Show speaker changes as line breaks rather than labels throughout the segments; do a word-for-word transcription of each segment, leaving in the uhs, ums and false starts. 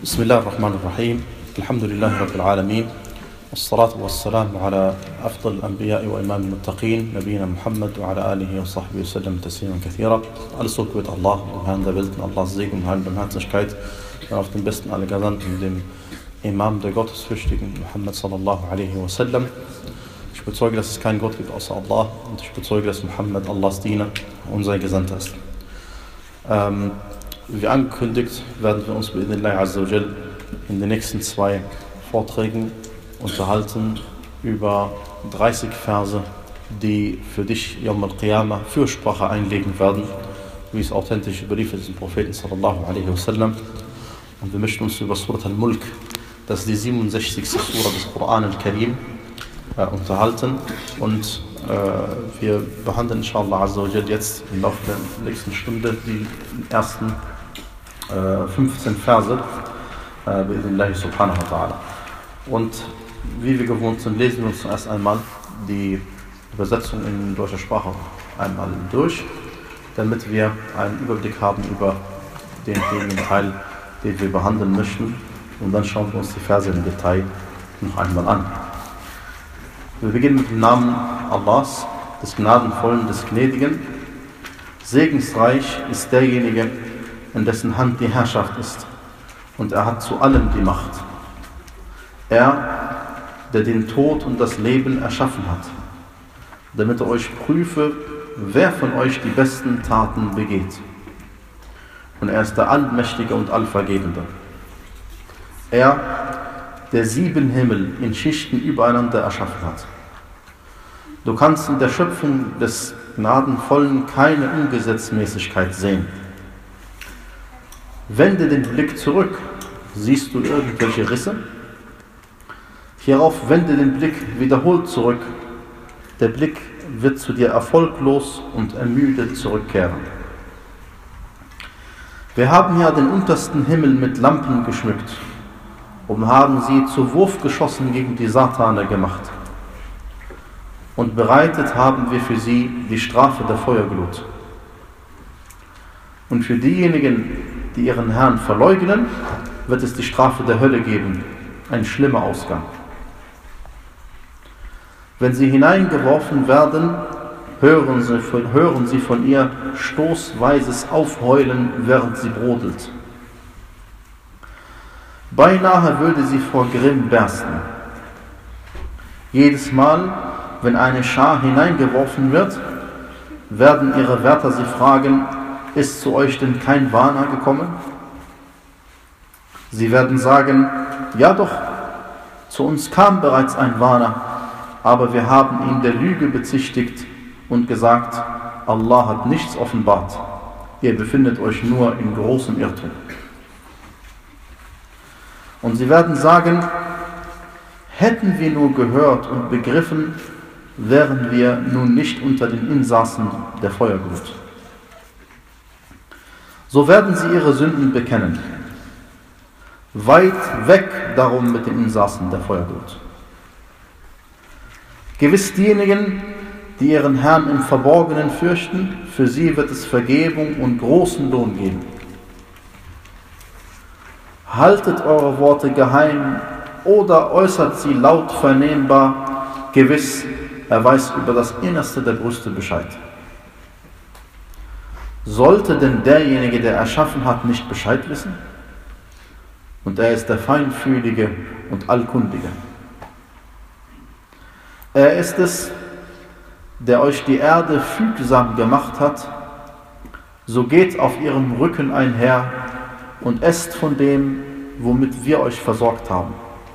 بسم الله الرحمن الرحيم. الحمد لله رب العالمين، والصلاة والسلام على أفضل الأنبياء وإمام المتقين نبينا Muhammad وعلى آله وصحبه وسلم تسليما كثيرا. Alles Lob gebührt Allah, dem Herrn der Welt, und Allahs Segen und Heil und Barmherzigkeit auf den besten aller Gesandten, dem Imam der Gottesfürchtigen Muhammad sallallahu alaihi wasallam. Ich bezeuge, dass es keinen Gott gibt außer Allah, und ich bezeuge, dass Muhammad Allahs Diener und sein Gesandter ist. Ähm, Wie angekündigt, werden wir uns bei Idhnillah Azza wa Jal in den nächsten zwei Vorträgen unterhalten über dreißig Verse, die für dich Yawm al-Qiyamah Fürsprache einlegen werden, wie es authentisch überliefert ist im Propheten sallallahu alaihi wasallam. Und wir möchten uns über Surat al-Mulk, das ist die siebenundsechzigste Sura des Koran al-Karim, äh, unterhalten. Und äh, wir behandeln inshallah Azza wa Jal jetzt im Laufe der nächsten Stunde die ersten fünfzehn Verse äh, bi'idhnillahi subhanahu wa ta'ala. Und wie wir gewohnt sind, lesen wir uns zuerst einmal die Übersetzung in deutscher Sprache einmal durch, damit wir einen Überblick haben über denjenigen Teil, den wir behandeln möchten, und dann schauen wir uns die Verse im Detail noch einmal an. Wir beginnen mit dem Namen Allahs, des Gnadenvollen, des Gnädigen. Segensreich ist derjenige, in dessen Hand die Herrschaft ist, und er hat zu allem die Macht. Er, der den Tod und das Leben erschaffen hat, damit er euch prüfe, wer von euch die besten Taten begeht. Und er ist der Allmächtige und Allvergebende. Er, der sieben Himmel in Schichten übereinander erschaffen hat. Du kannst in der Schöpfung des Gnadenvollen keine Ungesetzmäßigkeit sehen. Wende den Blick zurück, siehst du irgendwelche Risse? Hierauf wende den Blick wiederholt zurück, der Blick wird zu dir erfolglos und ermüdet zurückkehren. Wir haben ja den untersten Himmel mit Lampen geschmückt und haben sie zu Wurfgeschossen gegen die Satane gemacht. Und bereitet haben wir für sie die Strafe der Feuerglut. Und für diejenigen, die ihren Herrn verleugnen, wird es die Strafe der Hölle geben, ein schlimmer Ausgang. Wenn sie hineingeworfen werden, hören sie von, hören sie von ihr stoßweises Aufheulen, während sie brodelt. Beinahe würde sie vor Grimm bersten. Jedes Mal, wenn eine Schar hineingeworfen wird, werden ihre Wärter sie fragen: Ist zu euch denn kein Warner gekommen? Sie werden sagen: Ja doch, zu uns kam bereits ein Warner, aber wir haben ihn der Lüge bezichtigt und gesagt: Allah hat nichts offenbart, ihr befindet euch nur in großem Irrtum. Und sie werden sagen: Hätten wir nur gehört und begriffen, wären wir nun nicht unter den Insassen der Feuerglut. So werden sie ihre Sünden bekennen. Weit weg darum mit den Insassen der Feuerglut. Gewiss diejenigen, die ihren Herrn im Verborgenen fürchten, für sie wird es Vergebung und großen Lohn geben. Haltet eure Worte geheim oder äußert sie laut vernehmbar. Gewiss, er weiß über das Innerste der Brüste Bescheid. Sollte denn derjenige, der erschaffen hat, nicht Bescheid wissen? Und er ist der Feinfühlige und Allkundige. Er ist es, der euch die Erde fügsam gemacht hat, so geht auf ihrem Rücken einher und esst von dem, womit wir euch versorgt haben.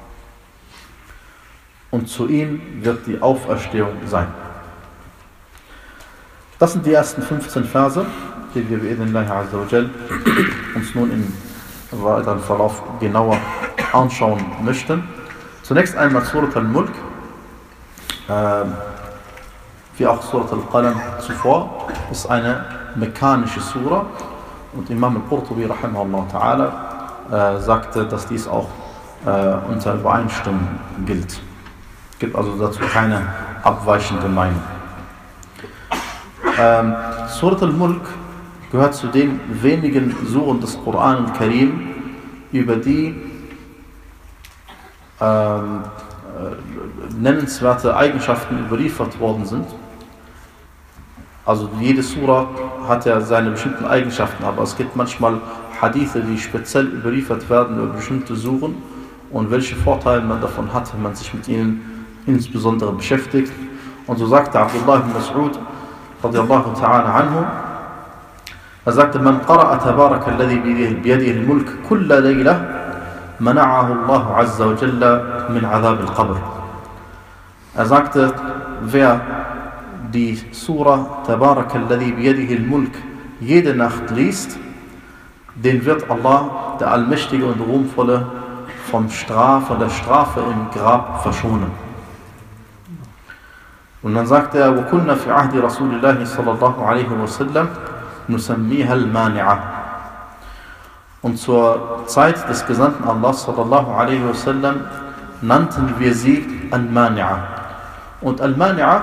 Und zu ihm wird die Auferstehung sein. Das sind die ersten fünfzehn Verse, die wir bi'idhnillahi Azza wa Jal uns nun im weiteren Verlauf genauer anschauen möchten. Zunächst einmal Surat al-Mulk, äh, wie auch Surat al-Qalam zuvor, ist eine mekkanische Sura, und Imam al-Qurtubi rahimahullah ta'ala äh, sagte, dass dies auch äh, unter Übereinstimmung gilt. Es gibt also dazu keine abweichende Meinung. Ähm, Surat al-Mulk gehört zu den wenigen Suren des Koran al-Karim, über die ähm, äh, nennenswerte Eigenschaften überliefert worden sind. Also jede Sura hat ja seine bestimmten Eigenschaften, aber es gibt manchmal Hadithe, die speziell überliefert werden über bestimmte Suren und welche Vorteile man davon hat, wenn man sich mit ihnen insbesondere beschäftigt. Und so sagte Abdullah ibn Mas'ud radiyallahu ta'ala anhu, er sagte, man qara'a tabaraka alladhi biyadihi al-mulk kulla layla mana'ahu Allahu azza wa jalla min adhab al-qabr. Er sagte, wer die Surah Tabaraka alladhi biyadihi al-mulk jede Nacht liest, den wird Allah, der Allmächtige und Ruhmvolle, vom Straf, von der Strafe im Grab verschonen. Und dann sagt er, وَكُنَّا فِي عَهْدِ رَسُولِ اللَّهِ صَلَّى اللَّهُ عَلَيْهِ وَسَلَّمْ نُسَمِّيهَا الْمَانِعَةِ. Und zur Zeit des Gesandten Allah sallallahu alaihi wasallam nannten wir sie Al-Mani'a. Und Al-Mani'a,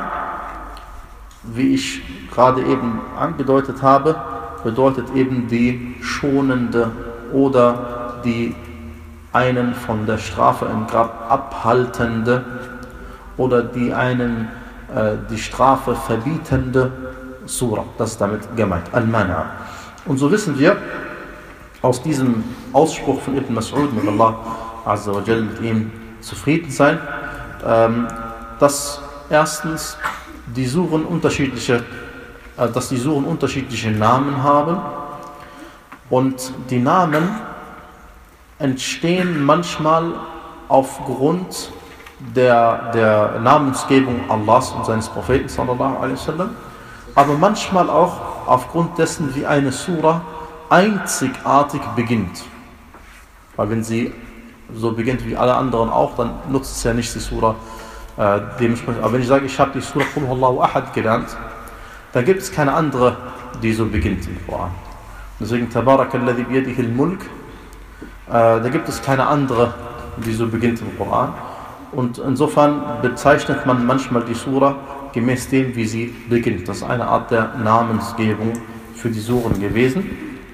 wie ich gerade eben angedeutet habe, bedeutet eben die schonende oder die einen von der Strafe im Grab abhaltende oder die einen äh, die Strafe verbietende Surah. Das ist damit gemeint, Al-Mani'a. Und so wissen wir aus diesem Ausspruch von Ibn Mas'ud, mit Allah Azza wa Jal mit ihm zufrieden sein, ähm, dass erstens die Suren unterschiedliche, äh, dass die Suren unterschiedliche Namen haben und die Namen entstehen manchmal aufgrund der, der Namensgebung Allahs und seines Propheten sallallahu alaihi wasallam, aber manchmal auch aufgrund dessen, wie eine Surah einzigartig beginnt. Weil wenn sie so beginnt wie alle anderen auch, dann nutzt es ja nicht die Surah äh, dementsprechend. Aber wenn ich sage, ich habe die Surah Qul Huwallahu Ahad gelernt, dann gibt es keine andere, die so beginnt im Koran. Deswegen Tabaraka alladhi biyadihi al-mulk, äh, da gibt es keine andere, die so beginnt im Koran. Und insofern bezeichnet man manchmal die Surah gemäß dem, wie sie beginnt. Das ist eine Art der Namensgebung für die Suren gewesen.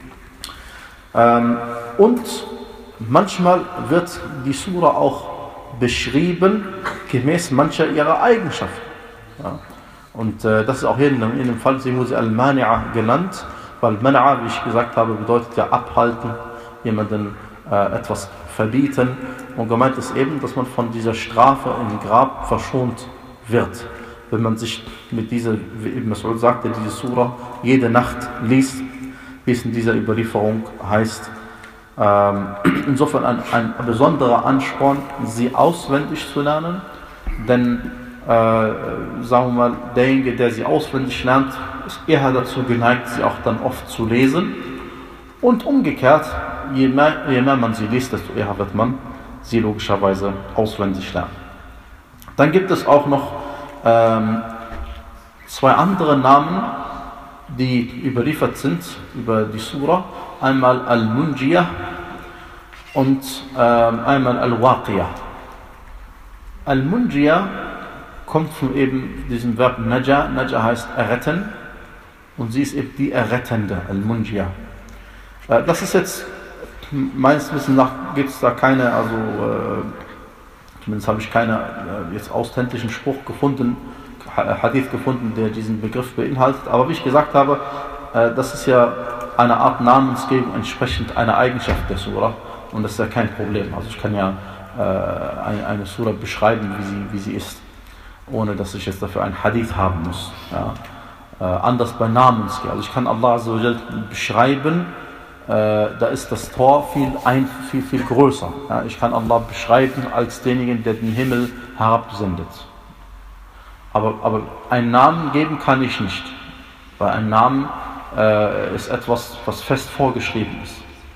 Ähm, und manchmal wird die Surah auch beschrieben gemäß mancher ihrer Eigenschaften. Ja. Und äh, das ist auch hier in, in dem Fall, sie wurde Al-Mani'a genannt, weil Man'a, wie ich gesagt habe, bedeutet ja abhalten, jemanden äh, etwas verbieten. Und gemeint ist eben, dass man von dieser Strafe im Grab verschont wird, wenn man sich mit dieser, wie Ibn Mas'ud sagte, diese Surah jede Nacht liest, wie es in dieser Überlieferung heißt. Ähm, insofern ein, ein besonderer Ansporn, sie auswendig zu lernen, denn äh, sagen wir mal, derjenige, der sie auswendig lernt, ist eher dazu geneigt, sie auch dann oft zu lesen. Und umgekehrt, je mehr, je mehr man sie liest, desto eher wird man sie logischerweise auswendig lernen. Dann gibt es auch noch ähm, zwei andere Namen, die überliefert sind über die Surah. Einmal Al-Munjiyah und ähm, einmal Al-Waqiyah. Al-Munjiyah kommt von eben diesem Verb Naja. Naja heißt erretten und sie ist eben die Errettende, Al-Munjiyah. Äh, das ist jetzt, meines Wissens nach gibt es da keine, also äh, zumindest habe ich keinen äh, jetzt authentischen Spruch gefunden, Hadith gefunden, der diesen Begriff beinhaltet. Aber wie ich gesagt habe, äh, das ist ja eine Art Namensgebung entsprechend einer Eigenschaft der Surah und das ist ja kein Problem. Also ich kann ja äh, eine, eine Surah beschreiben, wie sie, wie sie ist, ohne dass ich jetzt dafür einen Hadith haben muss. Ja. Äh, anders bei Namensgebung. Also ich kann Allah Azza wa Jal beschreiben, äh, da ist das Tor viel, ein, viel, viel größer. Ja. Ich kann Allah beschreiben als denjenigen, der den Himmel herabsendet. Aber, aber einen Namen geben kann ich nicht, weil ein Name äh, ist etwas, was fest vorgeschrieben ist.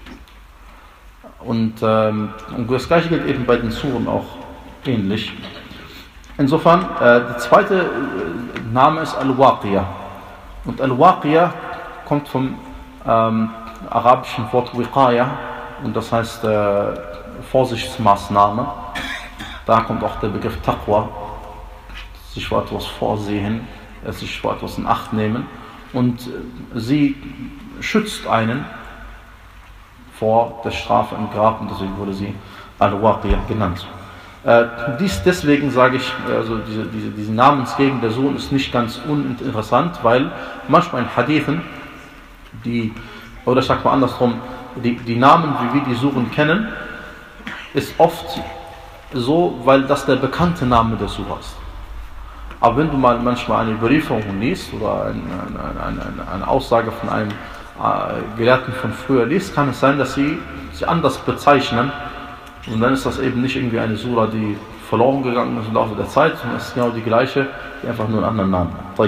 Und, ähm, und das gleiche gilt eben bei den Suren auch ähnlich. Insofern, äh, der zweite äh, Name ist Al-Waqiyah. Und Al-Waqiyah kommt vom ähm, arabischen Wort Wiqaya und das heißt äh, Vorsichtsmaßnahme. Da kommt auch der Begriff Taqwa, sich vor etwas vorsehen, sich vor etwas in Acht nehmen. Und sie schützt einen vor der Strafe im Grab, und deswegen wurde sie Al-Waqiyah genannt. Äh, dies deswegen sage ich, also diese, diese, diese Namensgegend der Suren ist nicht ganz uninteressant, weil manchmal in Hadithen, die, oder ich sage mal andersrum, die, die Namen, wie wir die Suren kennen, ist oft so, weil das der bekannte Name der Sura ist. Aber wenn du mal manchmal eine Überlieferung liest oder eine, eine, eine, eine Aussage von einem äh, Gelehrten von früher liest, kann es sein, dass sie sie anders bezeichnen. Und dann ist das eben nicht irgendwie eine Sura, die verloren gegangen ist im Laufe der Zeit, sondern es ist genau die gleiche, die einfach nur einen anderen Namen hat.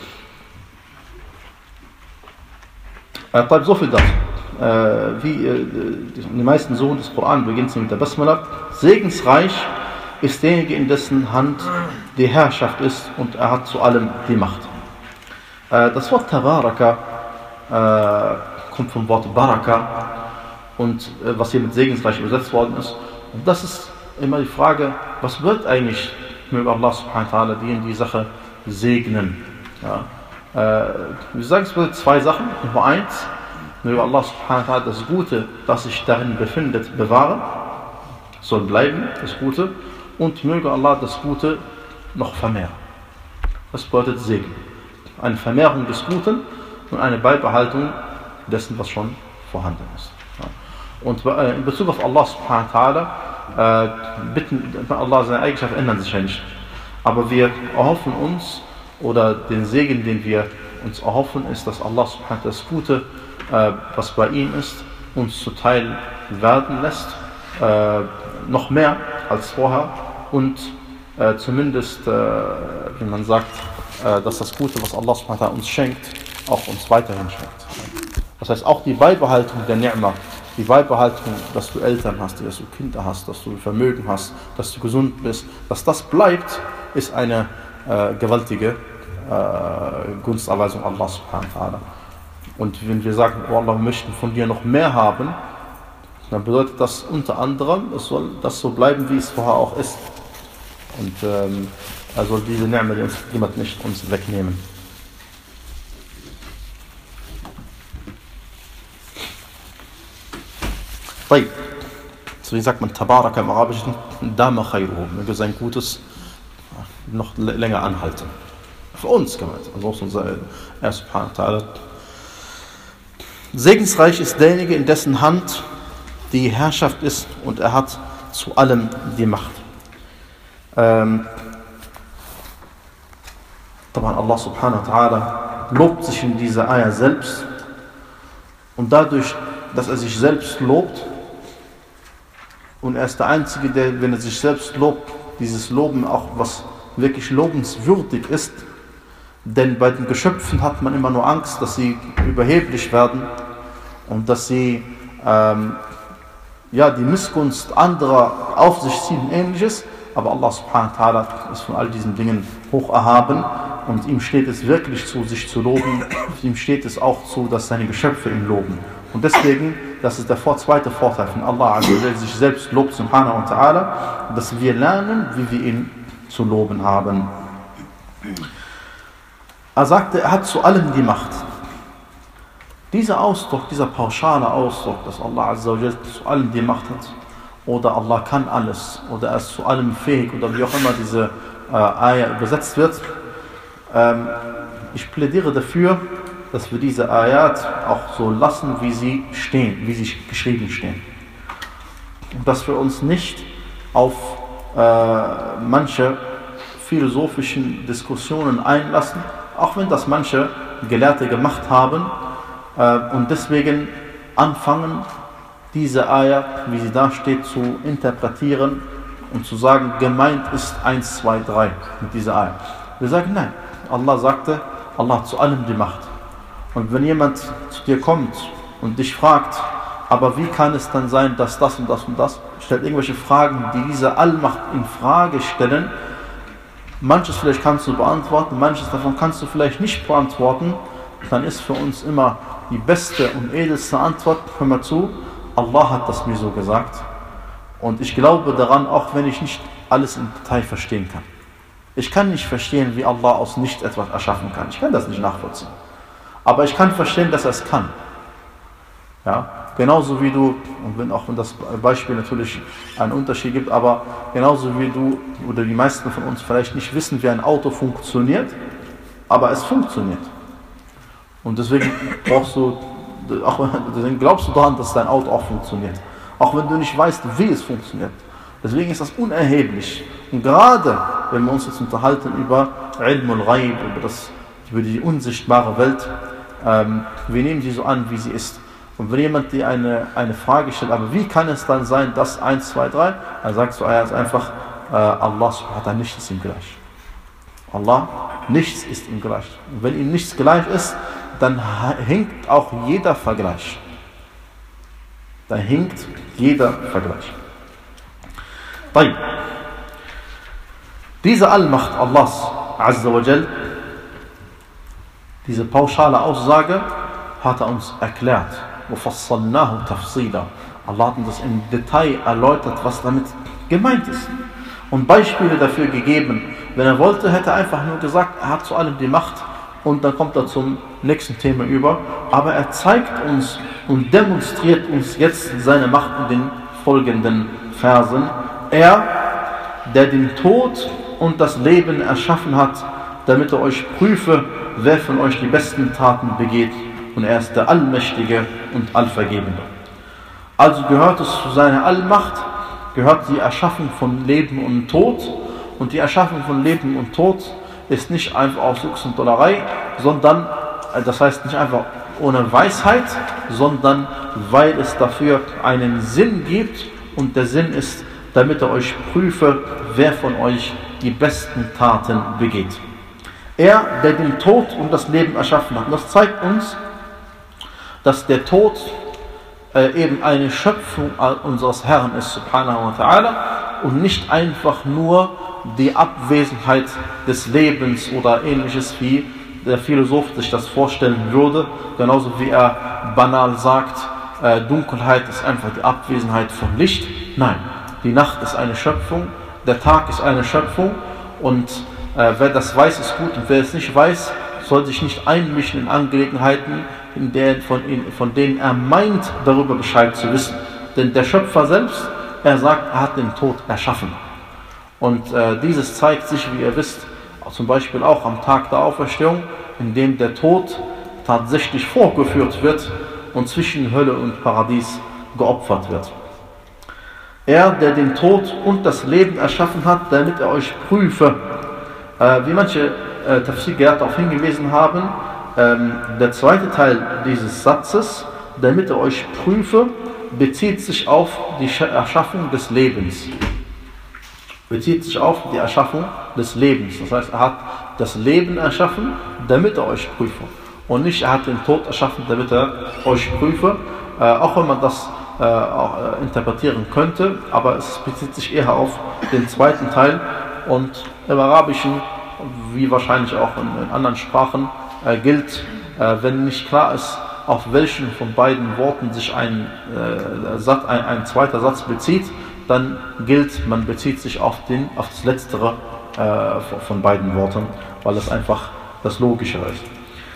Äh, so viel dazu. Äh, wie äh, die meisten Suren des Koran beginnen sie mit der Basmala. Segensreich ist derjenige, in dessen Hand die Herrschaft ist, und er hat zu allem die Macht. Äh, das Wort Tabaraka äh, kommt vom Wort Baraka, und äh, was hier mit segensreich übersetzt worden ist. Und das ist immer die Frage, was wird eigentlich mit Allah subhanahu wa ta'ala die in die Sache segnen? Ja? Äh, wir sagen, es wird zwei Sachen. Nummer eins, möge Allah subhanahu wa ta'ala das Gute, das sich darin befindet, bewahren, soll bleiben, das Gute, und möge Allah das Gute noch vermehren. Das bedeutet Segen. Eine Vermehrung des Guten und eine Beibehaltung dessen, was schon vorhanden ist. Ja. Und in Bezug auf Allah subhanahu wa ta'ala, äh, bitten Allah, seine Eigenschaften ändern sich ja nicht. Aber wir erhoffen uns, oder den Segen, den wir uns erhoffen, ist, dass Allah subhanahu wa ta'ala das Gute, äh, was bei ihm ist, uns zuteil werden lässt, äh, noch mehr als vorher, und äh, zumindest, äh, wie man sagt, äh, dass das Gute, was Allah subhanahu wa ta'ala uns schenkt, auch uns weiterhin schenkt. Das heißt, auch die Beibehaltung der Ni'ma, die Beibehaltung, dass du Eltern hast, dass du Kinder hast, dass du Vermögen hast, dass du gesund bist, dass das bleibt, ist eine äh, gewaltige äh, Gunsterweisung Allah subhanahu wa ta'ala. Und wenn wir sagen, oh Allah, wir möchten von dir noch mehr haben, dann bedeutet das unter anderem, es soll das so bleiben, wie es vorher auch ist. Und ähm, er soll diese Ni'ma, die uns jemand nicht uns wegnehmen. Deswegen sagt man Tabaraka im Arabischen, Dama khayruhu, möge sein Gutes noch länger anhalten. Für uns kann man ansonsten sagen, er subhanahu wa ta'ala. Segensreich ist derjenige, in dessen Hand die Herrschaft ist, und er hat zu allem die Macht. Ähm, Allah subhanahu wa ta'ala lobt sich in dieser Ayah selbst, und dadurch, dass er sich selbst lobt, und er ist der Einzige, der, wenn er sich selbst lobt, dieses Loben auch was wirklich lobenswürdig ist, denn bei den Geschöpfen hat man immer nur Angst, dass sie überheblich werden und dass sie ähm, ja, die Missgunst anderer auf sich ziehen und ähnliches, aber Allah subhanahu wa ta'ala ist von all diesen Dingen hoch erhaben, und ihm steht es wirklich zu, sich zu loben, ihm steht es auch zu, dass seine Geschöpfe ihn loben. Und deswegen, das ist der zweite Vorteil von Allah, also der sich selbst lobt, subhanahu wa ta'ala, dass wir lernen, wie wir ihn zu loben haben. Er sagte, er hat zu allem die Macht. Dieser Ausdruck, dieser pauschale Ausdruck, dass Allah azza wa jalla zu allem die Macht hat, oder Allah kann alles, oder er ist zu allem fähig, oder wie auch immer diese äh, Ayah übersetzt wird, ähm, ich plädiere dafür, dass wir diese Ayat auch so lassen, wie sie stehen, wie sie geschrieben stehen. Und dass wir uns nicht auf äh, manche philosophischen Diskussionen einlassen, auch wenn das manche Gelehrte gemacht haben, äh, und deswegen anfangen, diese Ayah, wie sie da steht, zu interpretieren und zu sagen, gemeint ist eins, zwei, drei mit dieser Ayah. Wir sagen, nein, Allah sagte, Allah hat zu allem die Macht. Und wenn jemand zu dir kommt und dich fragt, aber wie kann es dann sein, dass das und das und das, stellt irgendwelche Fragen, die diese Allmacht in Frage stellen, manches vielleicht kannst du beantworten, manches davon kannst du vielleicht nicht beantworten, dann ist für uns immer die beste und edelste Antwort, hör mal zu, Allah hat das mir so gesagt, und ich glaube daran, auch wenn ich nicht alles im Detail verstehen kann. Ich kann nicht verstehen, wie Allah aus nichts etwas erschaffen kann. Ich kann das nicht nachvollziehen. Aber ich kann verstehen, dass er es kann. Ja? genauso wie du, und wenn, auch wenn das Beispiel natürlich einen Unterschied gibt, aber genauso wie du oder die meisten von uns vielleicht nicht wissen, wie ein Auto funktioniert, aber es funktioniert. Und deswegen brauchst du, auch, deswegen glaubst du daran, dass dein Auto auch funktioniert. Auch wenn du nicht weißt, wie es funktioniert. Deswegen ist das unerheblich. Und gerade, wenn wir uns jetzt unterhalten über Ilm al-Ghaib, über, das, über die unsichtbare Welt, ähm, wir nehmen sie so an, wie sie ist. Und wenn jemand dir eine, eine Frage stellt, aber wie kann es dann sein, dass eins, zwei, drei, dann sagst du, er ist einfach, äh, Allah subhanahu wa ta'ala, nichts ist ihm gleich. Allah, nichts ist ihm gleich. Und wenn ihm nichts gleich ist, dann hinkt auch jeder Vergleich. Dann hinkt jeder Vergleich. طيب. Diese Allmacht Allahs Azza wa Jal, diese pauschale Aussage hat er uns erklärt. وَفَصَّلْنَاهُ تَفْصِيلًا. Allah hat uns das im Detail erläutert, was damit gemeint ist. Und Beispiele dafür gegeben. Wenn er wollte, hätte er einfach nur gesagt, er hat zu allem die Macht und dann kommt er zum nächsten Thema über. Aber er zeigt uns und demonstriert uns jetzt seine Macht in den folgenden Versen. Er, der den Tod und das Leben erschaffen hat, damit er euch prüfe, wer von euch die besten Taten begeht. Und er ist der Allmächtige und Allvergebende. Also gehört es zu seiner Allmacht, gehört die Erschaffung von Leben und Tod. Und die Erschaffung von Leben und Tod ist nicht einfach aus Jux und Dollerei, sondern, das heißt nicht einfach ohne Weisheit, sondern weil es dafür einen Sinn gibt. Und der Sinn ist, damit er euch prüfe, wer von euch die besten Taten begeht. Er, der den Tod und das Leben erschaffen hat. Und das zeigt uns, dass der Tod äh, eben eine Schöpfung unseres Herrn ist, subhanahu wa ta'ala, und nicht einfach nur die Abwesenheit des Lebens oder ähnliches, wie der Philosoph sich das vorstellen würde, genauso wie er banal sagt, äh, Dunkelheit ist einfach die Abwesenheit von Licht. Nein, die Nacht ist eine Schöpfung, der Tag ist eine Schöpfung, und äh, wer das weiß, ist gut, und wer es nicht weiß, soll sich nicht einmischen in Angelegenheiten, in der, von, in, von denen er meint, darüber Bescheid zu wissen. Denn der Schöpfer selbst, er sagt, er hat den Tod erschaffen. Und äh, dieses zeigt sich, wie ihr wisst, zum Beispiel auch am Tag der Auferstehung, in dem der Tod tatsächlich vorgeführt wird und zwischen Hölle und Paradies geopfert wird. Er, der den Tod und das Leben erschaffen hat, damit er euch prüfe. Äh, wie manche äh, Tafsir-Gelehrte darauf hingewiesen haben, ähm, der zweite Teil dieses Satzes, damit er euch prüfe, bezieht sich auf die Erschaffung des Lebens. Bezieht sich auf die Erschaffung des Lebens. Das heißt, er hat das Leben erschaffen, damit er euch prüfe. Und nicht, er hat den Tod erschaffen, damit er euch prüfe. Äh, auch wenn man das äh, auch, äh, interpretieren könnte, aber es bezieht sich eher auf den zweiten Teil. Und im Arabischen, wie wahrscheinlich auch in, in anderen Sprachen, äh, gilt, äh, wenn nicht klar ist, auf welchen von beiden Worten sich ein, äh, Satz, ein, ein zweiter Satz bezieht, dann gilt, man bezieht sich auf, den, auf das Letztere äh, von beiden Worten, weil das einfach das Logischere ist.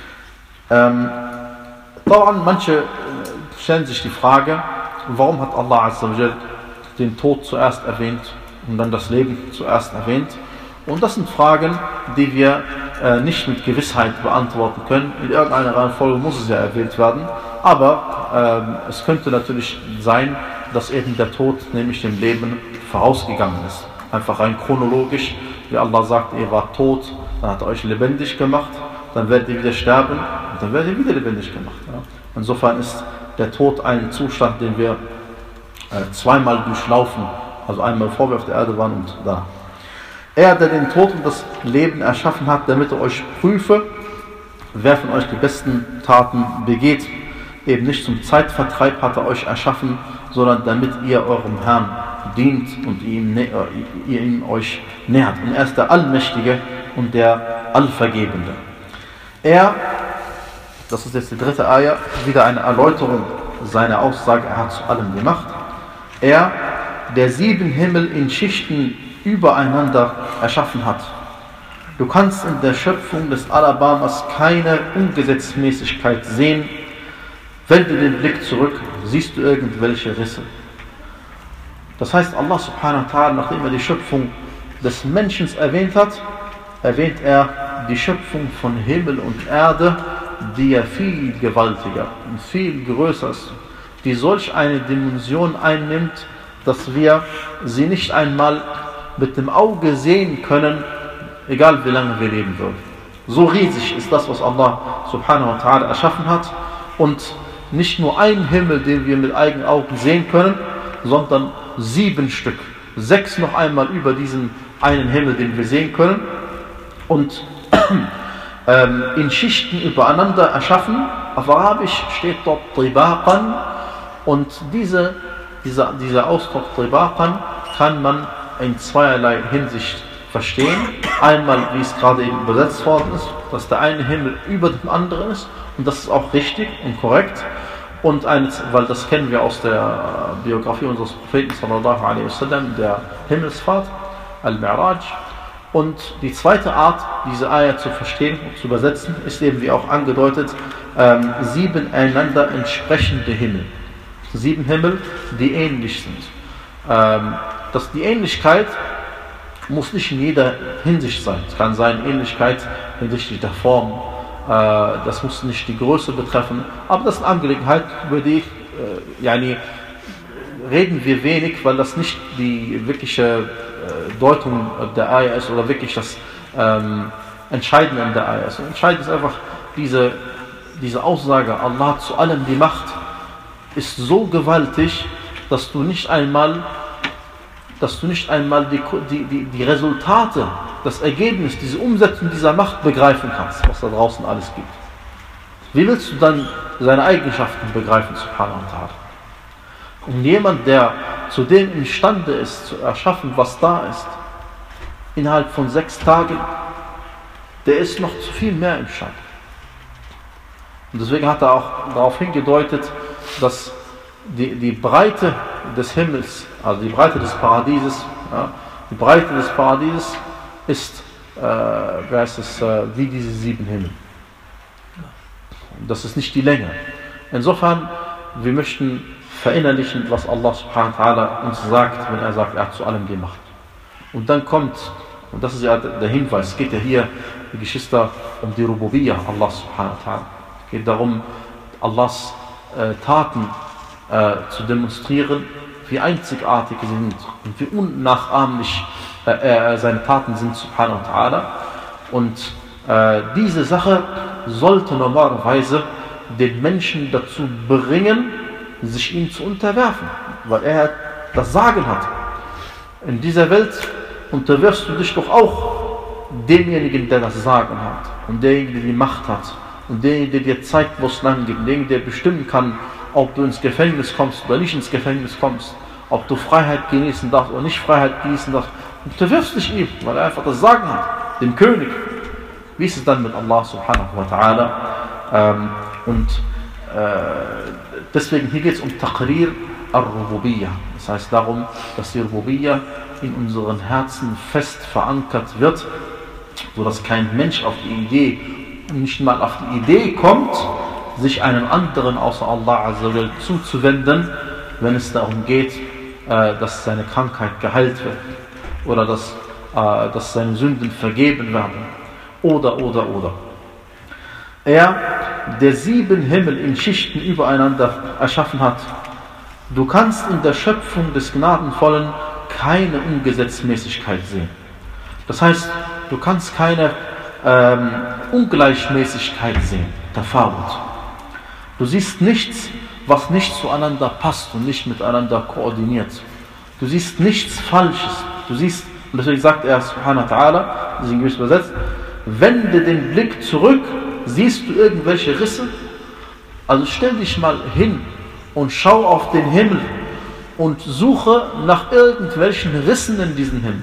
Ähm, daran, manche stellen sich die Frage, warum hat Allah Azza wa Jal den Tod zuerst erwähnt und dann das Leben zuerst erwähnt? Und das sind Fragen, die wir äh, nicht mit Gewissheit beantworten können. In irgendeiner Reihenfolge muss es ja erwähnt werden, aber äh, es könnte natürlich sein, dass eben der Tod nämlich dem Leben vorausgegangen ist. Einfach rein chronologisch, wie Allah sagt, ihr wart tot, dann hat er euch lebendig gemacht, dann werdet ihr wieder sterben und dann werdet ihr wieder lebendig gemacht. Ja. Insofern ist der Tod ein Zustand, den wir äh, zweimal durchlaufen, also einmal bevor wir auf der Erde waren und danach. Er, der den Tod und das Leben erschaffen hat, damit er euch prüfe, wer von euch die besten Taten begeht. Eben nicht zum Zeitvertreib hat er euch erschaffen, sondern damit ihr eurem Herrn dient und ihm, ihr ihn euch nähert. Und er ist der Allmächtige und der Allvergebende. Er, das ist jetzt die dritte Ayah, wieder eine Erläuterung seiner Aussage, er hat zu allem die Macht. Er, der sieben Himmel in Schichten übereinander erschaffen hat. Du kannst in der Schöpfung des Alabamas keine Ungesetzmäßigkeit sehen. Wende den Blick zurück, siehst du irgendwelche Risse. Das heißt, Allah subhanahu wa ta'ala, nachdem er die Schöpfung des Menschen erwähnt hat, erwähnt er die Schöpfung von Himmel und Erde, die ja viel gewaltiger und viel größer ist, die solch eine Dimension einnimmt, dass wir sie nicht einmal mit dem Auge sehen können, egal wie lange wir leben würden. So riesig ist das, was Allah subhanahu wa ta'ala erschaffen hat, und nicht nur ein Himmel, den wir mit eigenen Augen sehen können, sondern sieben Stück, sechs noch einmal über diesen einen Himmel, den wir sehen können, und ähm, in Schichten übereinander erschaffen. Auf Arabisch steht dort Tribaqan, und diese, dieser, dieser Ausdruck Tribaqan kann man in zweierlei Hinsicht verstehen. Einmal, wie es gerade eben übersetzt worden ist, dass der eine Himmel über dem anderen ist, und das ist auch richtig und korrekt. Und eines, weil das kennen wir aus der Biografie unseres Propheten sallallahu alaihi wasallam, der Himmelsfahrt, Al-Mi'raj. Und die zweite Art, diese Ayah zu verstehen und zu übersetzen, ist eben, wie auch angedeutet, ähm, sieben einander entsprechende Himmel. Sieben Himmel, die ähnlich sind. Ähm, dass die Ähnlichkeit muss nicht in jeder Hinsicht sein. Es kann sein Ähnlichkeit hinsichtlich der Form, äh, das muss nicht die Größe betreffen, aber das ist eine Angelegenheit, über die äh, yani, reden wir wenig, weil das nicht die wirkliche äh, Deutung der Ayah ist oder wirklich das ähm, Entscheidende in der Ayah ist. Entscheidend ist einfach diese, diese Aussage, Allah zu allem die Macht ist so gewaltig, dass du nicht einmal dass du nicht einmal die, die, die, die Resultate, das Ergebnis, diese Umsetzung dieser Macht begreifen kannst, was da draußen alles gibt. Wie willst du dann seine Eigenschaften begreifen, subhanahu wa ta'ala? Und jemand, der zu dem imstande ist, zu erschaffen, was da ist, innerhalb von sechs Tagen, der ist noch zu viel mehr imstande. Und deswegen hat er auch darauf hingedeutet, dass die, die Breite des Himmels, also die Breite des Paradieses, ja, die Breite des Paradieses ist, äh, wie heißt es, äh, wie diese sieben Himmel. Das ist nicht die Länge. Insofern, wir möchten verinnerlichen, was Allah subhanahu wa ta'ala uns sagt, wenn er sagt, er hat zu allem die Macht. Und dann kommt, und das ist ja der Hinweis, es geht ja hier, die Geschwister, um die Rububiyyah Allah subhanahu wa ta'ala. Es geht darum, Allahs äh, Taten äh, zu demonstrieren, wie einzigartig sie sind und wie unnachahmlich äh, äh, seine Taten sind, subhanahu wa ta'ala. Und äh, diese Sache sollte normalerweise den Menschen dazu bringen, sich ihm zu unterwerfen, weil er das Sagen hat. In dieser Welt unterwirfst du dich doch auch demjenigen, der das Sagen hat, und derjenige, der die Macht hat, und derjenige, der dir zeigt, wo es lang geht, und derjenige, der bestimmen kann, ob du ins Gefängnis kommst oder nicht ins Gefängnis kommst, ob du Freiheit genießen darfst oder nicht Freiheit genießen darfst. Du unterwirfst dich ihm, weil er einfach das Sagen hat, dem König. Wie ist es dann mit Allah subhanahu wa ta'ala? Ähm, und äh, deswegen hier geht es um Taqrir al-Rububiyyah. Das heißt darum, dass die Rububiyyah in unseren Herzen fest verankert wird, sodass kein Mensch auf die Idee, nicht mal auf die Idee kommt, sich einem anderen außer Allah azza wa jal zuzuwenden, wenn es darum geht, äh, dass seine Krankheit geheilt wird oder dass, äh, dass seine Sünden vergeben werden oder oder oder. Er, der sieben Himmel in Schichten übereinander erschaffen hat, du kannst in der Schöpfung des Gnadenvollen keine Ungesetzmäßigkeit sehen. Das heißt, du kannst keine ähm, Ungleichmäßigkeit sehen, Tafawut. Du siehst nichts, was nicht zueinander passt und nicht miteinander koordiniert. Du siehst nichts Falsches. Du siehst, und deswegen sagt er, subhanahu wa ta'ala, sinngemäß übersetzt, wende den Blick zurück, siehst du irgendwelche Risse? Also stell dich mal hin und schau auf den Himmel und suche nach irgendwelchen Rissen in diesem Himmel.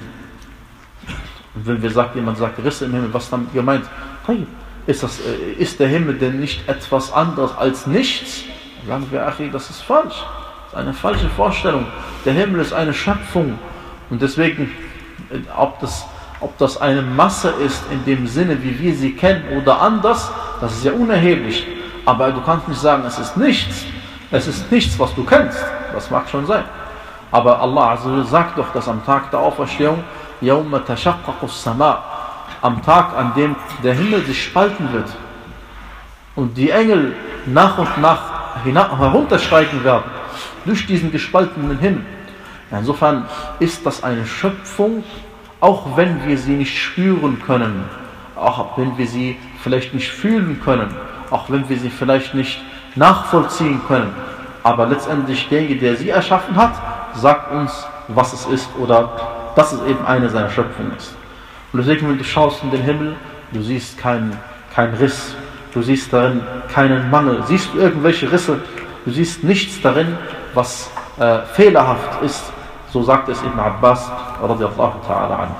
Und wenn wir sagen, jemand sagt Risse im Himmel, was damit gemeint? Ist, das, ist der Himmel denn nicht etwas anderes als nichts? Sagen wir, Achi, das ist falsch. Das ist eine falsche Vorstellung. Der Himmel ist eine Schöpfung. Und deswegen, ob das, ob das eine Masse ist in dem Sinne, wie wir sie kennen, oder anders, das ist ja unerheblich. Aber du kannst nicht sagen, es ist nichts. Es ist nichts, was du kennst, das mag schon sein. Aber Allah Azza wa Jalla sagt doch, dass am Tag der Auferstehung, يَوْمَ تَشَقَّقُ السَّمَاء, am Tag, an dem der Himmel sich spalten wird und die Engel nach und nach heruntersteigen werden durch diesen gespaltenen Himmel. Insofern ist das eine Schöpfung, auch wenn wir sie nicht spüren können, auch wenn wir sie vielleicht nicht fühlen können, auch wenn wir sie vielleicht nicht nachvollziehen können. Aber letztendlich derjenige, der sie erschaffen hat, sagt uns, was es ist oder dass es eben eine seiner Schöpfungen ist. Und deswegen, wenn du schaust in den Himmel, du siehst keinen kein Riss, du siehst darin keinen Mangel. Siehst du irgendwelche Risse, du siehst nichts darin, was äh, fehlerhaft ist. So sagt es Ibn Abbas radiallahu ta'ala anhu.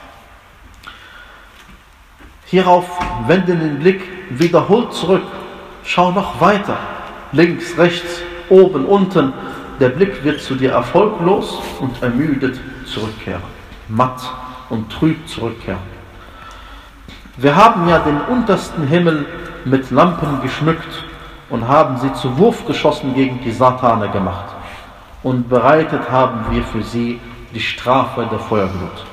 Hierauf wende den Blick wiederholt zurück. Schau noch weiter. Links, rechts, oben, unten. Der Blick wird zu dir erfolglos und ermüdet zurückkehren. Matt und trüb zurückkehren. Wir haben ja den untersten Himmel mit Lampen geschmückt und haben sie zu Wurfgeschossen gegen die Satane gemacht. Und bereitet haben wir für sie die Strafe der Feuerglut.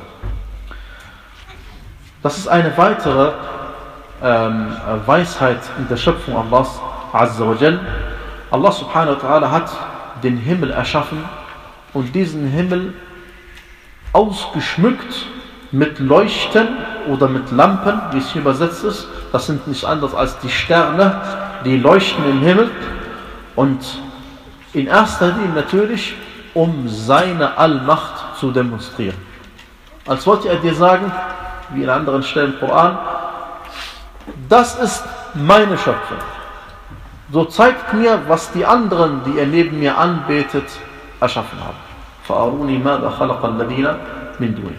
Das ist eine weitere ähm, Weisheit in der Schöpfung Allahs Azza wa Jal. Allah subhanahu wa ta'ala hat den Himmel erschaffen und diesen Himmel ausgeschmückt mit Leuchten oder mit Lampen, wie es hier übersetzt ist. Das sind nichts anderes als die Sterne, die leuchten im Himmel. Und in erster Linie natürlich, um seine Allmacht zu demonstrieren. Als wollte er dir sagen, wie in anderen Stellen im Koran, das ist meine Schöpfung. So zeigt mir, was die anderen, die ihr neben mir anbetet, erschaffen haben. فَأَرُونِي مَاذَا خَلَقَ الَّذِينَ مِنْ دُونِهِ.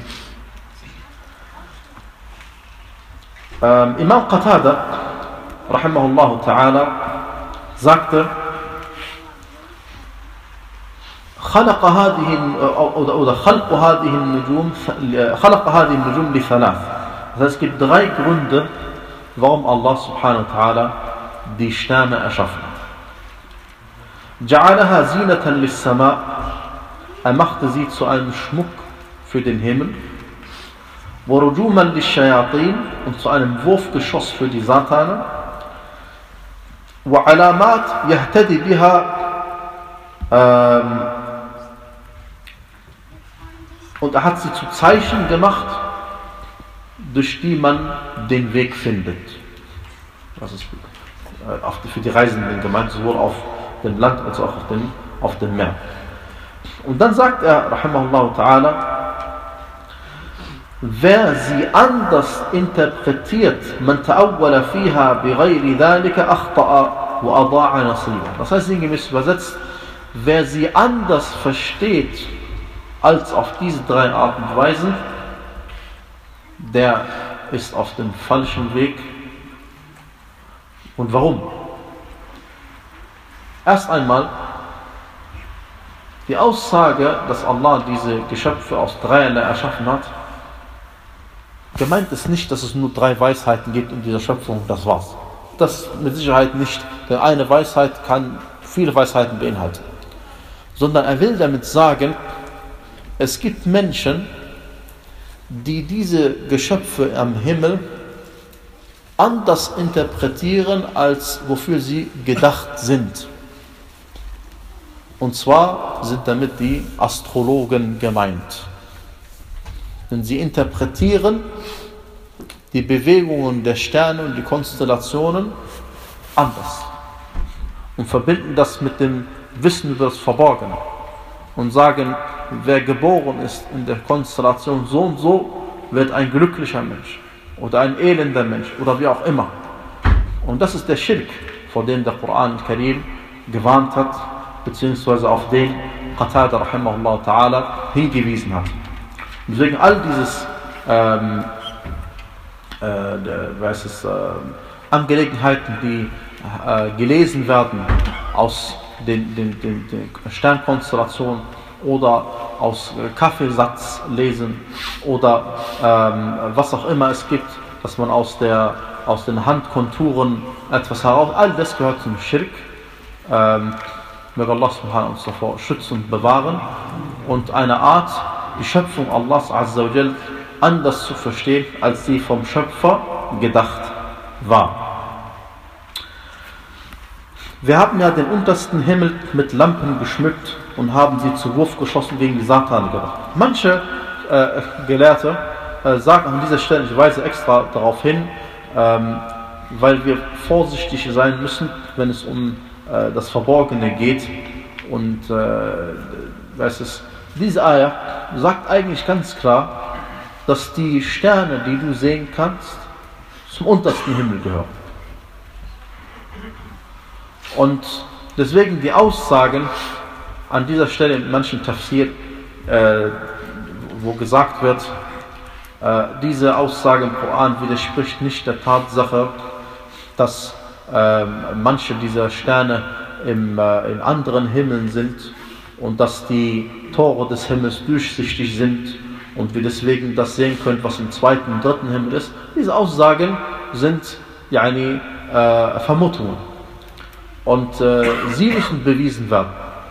Ähm, Imam Qatada, rahimahullah ta'ala, sagte, خلق هذه oder خلق هذه النجوم خلق هذه النجوم لثلاث. Das heißt, es gibt drei Gründe, warum Allah subhanahu wa ta'ala die Sterne erschaffen hat. جعلها زينة للسماء. Er machte sie zu einem Schmuck für den Himmel. ورجوما للشياطين. Und zu einem Wurfgeschoss für die Satane. وعلامات يهتدي بها. Ähm, Und er hat sie zu Zeichen gemacht, durch die man den Weg findet. Das ist für die Reisenden gemeint, sowohl auf dem Land als auch auf dem, auf dem Meer. Und dann sagt er, rahimahullah ta'ala, wer sie anders interpretiert, man ta'awwala fiha bighayri dhalika akhta'a wa ada'a nasiba. Das heißt, sinngemäß übersetzt, wer sie anders versteht, als auf diese drei Arten und Weisen, der ist auf dem falschen Weg. Und warum? Erst einmal, die Aussage, dass Allah diese Geschöpfe aus dreierlei erschaffen hat, gemeint ist nicht, dass es nur drei Weisheiten gibt in dieser Schöpfung, das war's. Das mit Sicherheit nicht, denn eine Weisheit kann viele Weisheiten beinhalten. Sondern er will damit sagen, es gibt Menschen, die diese Geschöpfe am Himmel anders interpretieren, als wofür sie gedacht sind. Und zwar sind damit die Astrologen gemeint. Denn sie interpretieren die Bewegungen der Sterne und die Konstellationen anders und verbinden das mit dem Wissen über das Verborgene und sagen, wer geboren ist in der Konstellation so und so, wird ein glücklicher Mensch oder ein elender Mensch oder wie auch immer. Und das ist der Schirk, vor dem der Koran Karim gewarnt hat, beziehungsweise auf den Qatada rahimahullah ta'ala hingewiesen hat. Und deswegen all dieses ähm, äh, weiß es, äh, Angelegenheiten, die äh, gelesen werden aus den, den, den, den Sternkonstellationen oder aus äh, Kaffeesatz lesen oder ähm, was auch immer es gibt, dass man aus, der, aus den Handkonturen etwas heraus, all das gehört zum Schirk. Ähm, Möge Allah subhanahu uns davor schützen und bewahren und eine Art, die Schöpfung Allahs azza wa jal anders zu verstehen, als sie vom Schöpfer gedacht war. Wir haben ja den untersten Himmel mit Lampen geschmückt und haben sie zu Wurfgeschossen gegen die Satane gemacht. Manche äh, Gelehrte äh, sagen an dieser Stelle, ich weise extra darauf hin, ähm, weil wir vorsichtig sein müssen, wenn es um äh, das Verborgene geht. Und äh, weißt es, diese Ayah sagt eigentlich ganz klar, dass die Sterne, die du sehen kannst, zum untersten Himmel gehören. Und deswegen die Aussagen an dieser Stelle in manchen Tafsir, äh, wo gesagt wird, äh, diese Aussage im Koran widerspricht nicht der Tatsache, dass äh, manche dieser Sterne im, äh, in anderen Himmeln sind und dass die Tore des Himmels durchsichtig sind und wir deswegen das sehen können, was im zweiten und dritten Himmel ist. Diese Aussagen sind yani, äh, Vermutungen. Und äh, sie müssen bewiesen werden.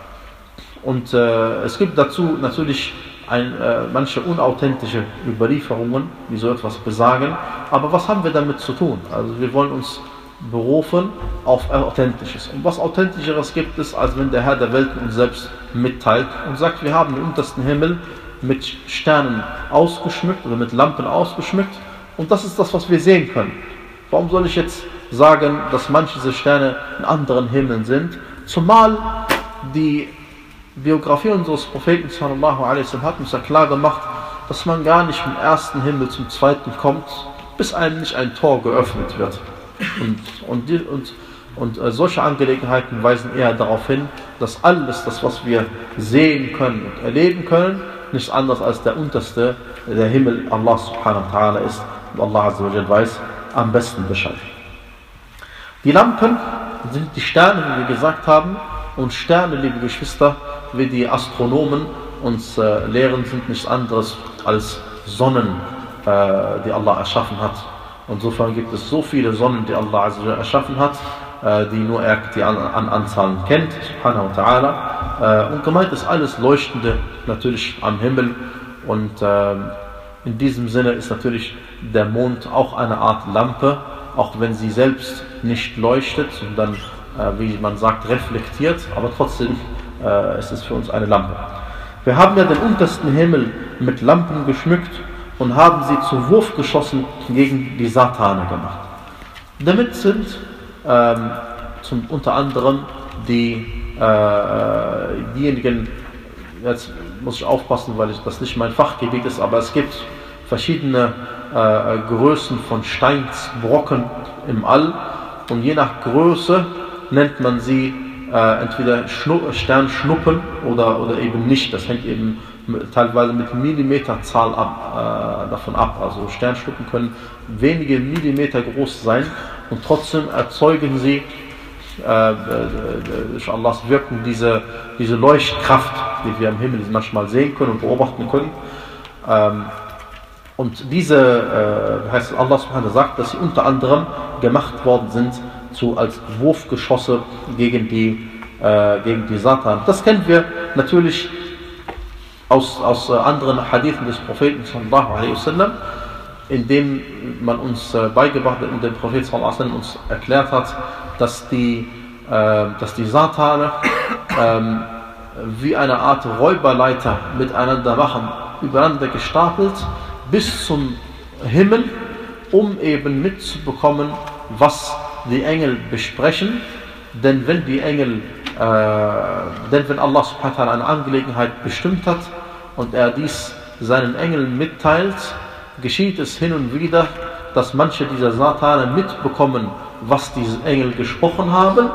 Und äh, es gibt dazu natürlich ein, äh, manche unauthentische Überlieferungen, die so etwas besagen. Aber was haben wir damit zu tun? Also wir wollen uns berufen auf Authentisches. Und was Authentischeres gibt es, als wenn der Herr der Welten uns selbst mitteilt und sagt, wir haben den untersten Himmel mit Sternen ausgeschmückt oder mit Lampen ausgeschmückt. Und das ist das, was wir sehen können. Warum soll ich jetzt sagen, dass manche dieser Sterne in anderen Himmeln sind, zumal die Biografie unseres Propheten sallallahu alaihi wasallam hat uns ja klar gemacht, dass man gar nicht vom ersten Himmel zum zweiten kommt, bis einem nicht ein Tor geöffnet wird. Und, und, die, und, und äh, solche Angelegenheiten weisen eher darauf hin, dass alles, das was wir sehen können und erleben können, nichts anderes als der unterste, der Himmel Allah subhanahu wa ta'ala ist. Und Allah azza wa jal weiß am besten Bescheid. Die Lampen sind die Sterne, wie wir gesagt haben, und Sterne, liebe Geschwister, wie die Astronomen uns äh, lehren, sind nichts anderes als Sonnen, äh, die Allah erschaffen hat. Insofern gibt es so viele Sonnen, die Allah erschaffen hat, äh, die nur er die an, an Anzahlen kennt, subhanahu wa ta'ala. Äh, und gemeint ist alles Leuchtende natürlich am Himmel. Und äh, in diesem Sinne ist natürlich der Mond auch eine Art Lampe, auch wenn sie selbst nicht leuchtet, sondern, äh, wie man sagt, reflektiert, aber trotzdem äh, ist es für uns eine Lampe. Wir haben ja den untersten Himmel mit Lampen geschmückt und haben sie zu Wurfgeschossen gegen die Satane gemacht. Damit sind ähm, zum, unter anderem die, äh, diejenigen, jetzt muss ich aufpassen, weil ich, das nicht mein Fachgebiet ist, aber es gibt verschiedene äh, Größen von Steinsbrocken im All und je nach Größe nennt man sie äh, entweder Schnu- Sternschnuppen oder, oder eben nicht. Das hängt eben mit, teilweise mit Millimeterzahl ab, äh, davon ab. Also Sternschnuppen können wenige Millimeter groß sein und trotzdem erzeugen sie äh, durch Allahs Wirken diese, diese Leuchtkraft, die wir am Himmel manchmal sehen können und beobachten können. Ähm, Und diese, äh, heißt Allah subhanahu wa ta'ala sagt, dass sie unter anderem gemacht worden sind zu, als Wurfgeschosse gegen die, äh, gegen die Satan. Das kennen wir natürlich aus, aus äh, anderen Hadithen des Propheten sallallahu alaihi wasallam, in dem man uns äh, beigebracht hat, in dem Prophet sallallahu alaihi wasallam uns erklärt hat, dass die, äh, dass die Satane äh, wie eine Art Räuberleiter miteinander machen, übereinander gestapelt, bis zum Himmel, um eben mitzubekommen, was die Engel besprechen. Denn wenn die Engel, äh, denn wenn Allah subhanahu wa ta'ala eine Angelegenheit bestimmt hat und er dies seinen Engeln mitteilt, geschieht es hin und wieder, dass manche dieser Satane mitbekommen, was diese Engel gesprochen haben.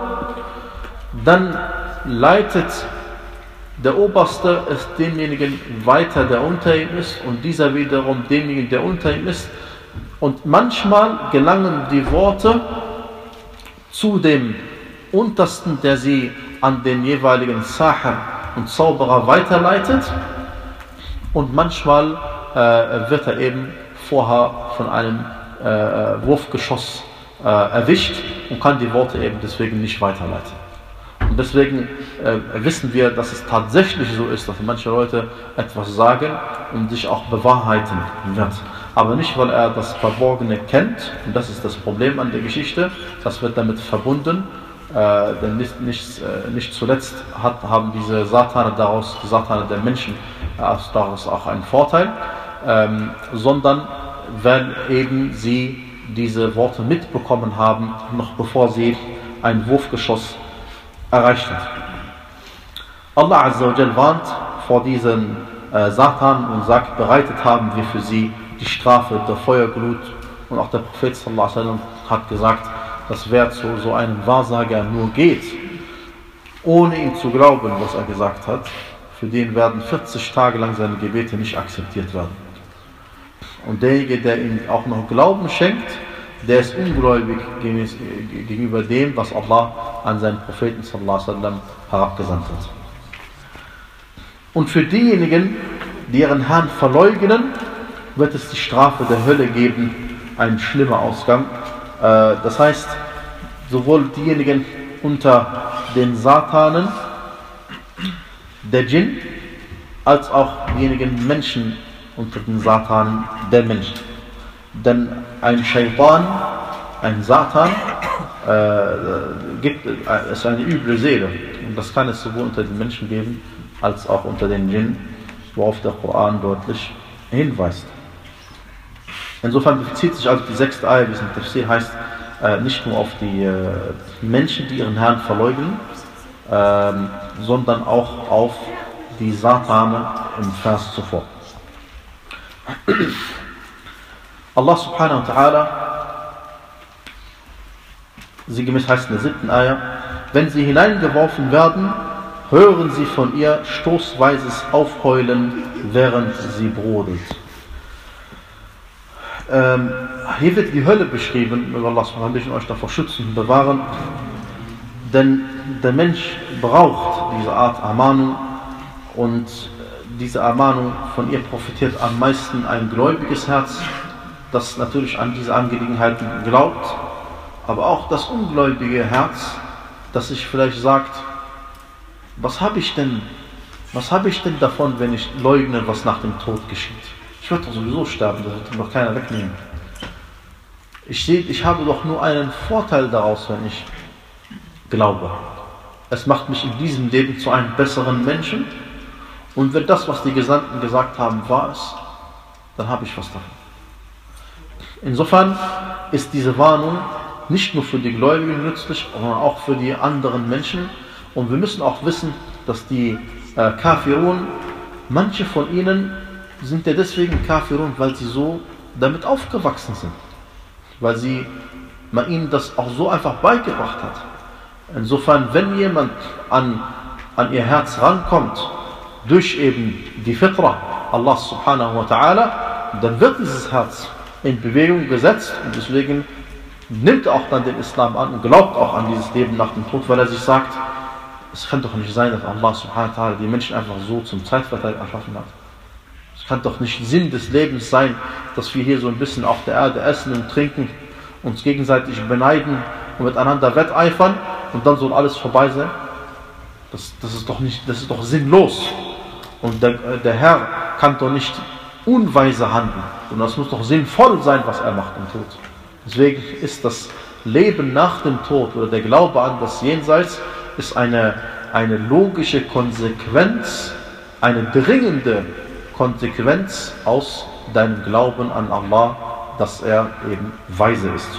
Dann leitet der Oberste es demjenigen weiter, der unter ihm ist, und dieser wiederum demjenigen, der unter ihm ist. Und manchmal gelangen die Worte zu dem Untersten, der sie an den jeweiligen Sahir und Zauberer weiterleitet. Und manchmal äh, wird er eben vorher von einem äh, Wurfgeschoss äh, erwischt und kann die Worte eben deswegen nicht weiterleiten. Und Und deswegen äh, wissen wir, dass es tatsächlich so ist, dass manche Leute etwas sagen und sich auch bewahrheiten wird. Aber nicht, weil er das Verborgene kennt, und das ist das Problem an der Geschichte, das wird damit verbunden, äh, denn nicht, nicht, äh, nicht zuletzt hat, haben diese Satane daraus, die Satane der Menschen, äh, daraus auch einen Vorteil, ähm, sondern weil eben sie diese Worte mitbekommen haben, noch bevor sie ein Wurfgeschoss erreicht hat. Allah Azza wa Jal warnt vor diesen äh, Satan und sagt, bereitet haben wir für sie die Strafe der Feuerglut. Und auch der Prophet sallallahu alaihi wasallam hat gesagt, dass wer zu so einem Wahrsager nur geht, ohne ihm zu glauben, was er gesagt hat, für den werden vierzig Tage lang seine Gebete nicht akzeptiert werden. Und derjenige, der ihm auch noch Glauben schenkt, der ist ungläubig gegenüber dem, was Allah an seinen Propheten sallallahu alaihi wasallam herabgesandt hat. Und für diejenigen, die ihren Herrn verleugnen, wird es die Strafe der Hölle geben, ein schlimmer Ausgang. Das heißt, sowohl diejenigen unter den Satanen, der Djinn, als auch diejenigen Menschen unter den Satanen, der Menschen. Denn ein Shaitan, ein Satan, äh, gibt, äh, ist eine üble Seele. Und das kann es sowohl unter den Menschen geben, als auch unter den Djinn, worauf der Koran deutlich hinweist. Insofern bezieht sich also die sechste Ayah, wie es im Tafsir heißt, äh, nicht nur auf die äh, Menschen, die ihren Herrn verleugnen, äh, sondern auch auf die Satane im Vers zuvor. Allah subhanahu wa ta'ala, sinngemäß heißt in der siebten Ayah, wenn sie hineingeworfen werden, hören sie von ihr stoßweises Aufheulen, während sie brodelt. Ähm, hier wird die Hölle beschrieben, möge Allah subhanahu wa ta'ala euch davor schützen und bewahren, denn der Mensch braucht diese Art Ermahnung, und diese Ermahnung, von ihr profitiert am meisten ein gläubiges Herz, das natürlich an diese Angelegenheiten glaubt, aber auch das ungläubige Herz, das sich vielleicht sagt, was habe ich denn, was habe ich denn davon, wenn ich leugne, was nach dem Tod geschieht? Ich werde doch sowieso sterben, das wird doch keiner wegnehmen. Ich sehe, ich habe doch nur einen Vorteil daraus, wenn ich glaube. Es macht mich in diesem Leben zu einem besseren Menschen, und wenn das, was die Gesandten gesagt haben, wahr ist, dann habe ich was davon. Insofern ist diese Warnung nicht nur für die Gläubigen nützlich, sondern auch für die anderen Menschen. Und wir müssen auch wissen, dass die äh, Kafirun, manche von ihnen sind ja deswegen Kafirun, weil sie so damit aufgewachsen sind. Weil sie, man ihnen das auch so einfach beigebracht hat. Insofern, wenn jemand an, an ihr Herz rankommt, durch eben die Fitra, Allah subhanahu wa ta'ala, dann wird dieses Herz in Bewegung gesetzt, und deswegen nimmt er auch dann den Islam an und glaubt auch an dieses Leben nach dem Tod, weil er sich sagt, es kann doch nicht sein, dass Allah subhanahu wa ta'ala die Menschen einfach so zum Zeitvertreib erschaffen hat. Es kann doch nicht Sinn des Lebens sein, dass wir hier so ein bisschen auf der Erde essen und trinken, uns gegenseitig beneiden und miteinander wetteifern, und dann soll alles vorbei sein. Das, das ist doch nicht, das ist doch sinnlos. Und der, der Herr kann doch nicht unweise handeln, sondern es muss doch sinnvoll sein, was er macht im Tod. Deswegen ist das Leben nach dem Tod oder der Glaube an das Jenseits ist eine, eine logische Konsequenz, eine dringende Konsequenz aus deinem Glauben an Allah, dass er eben weise ist.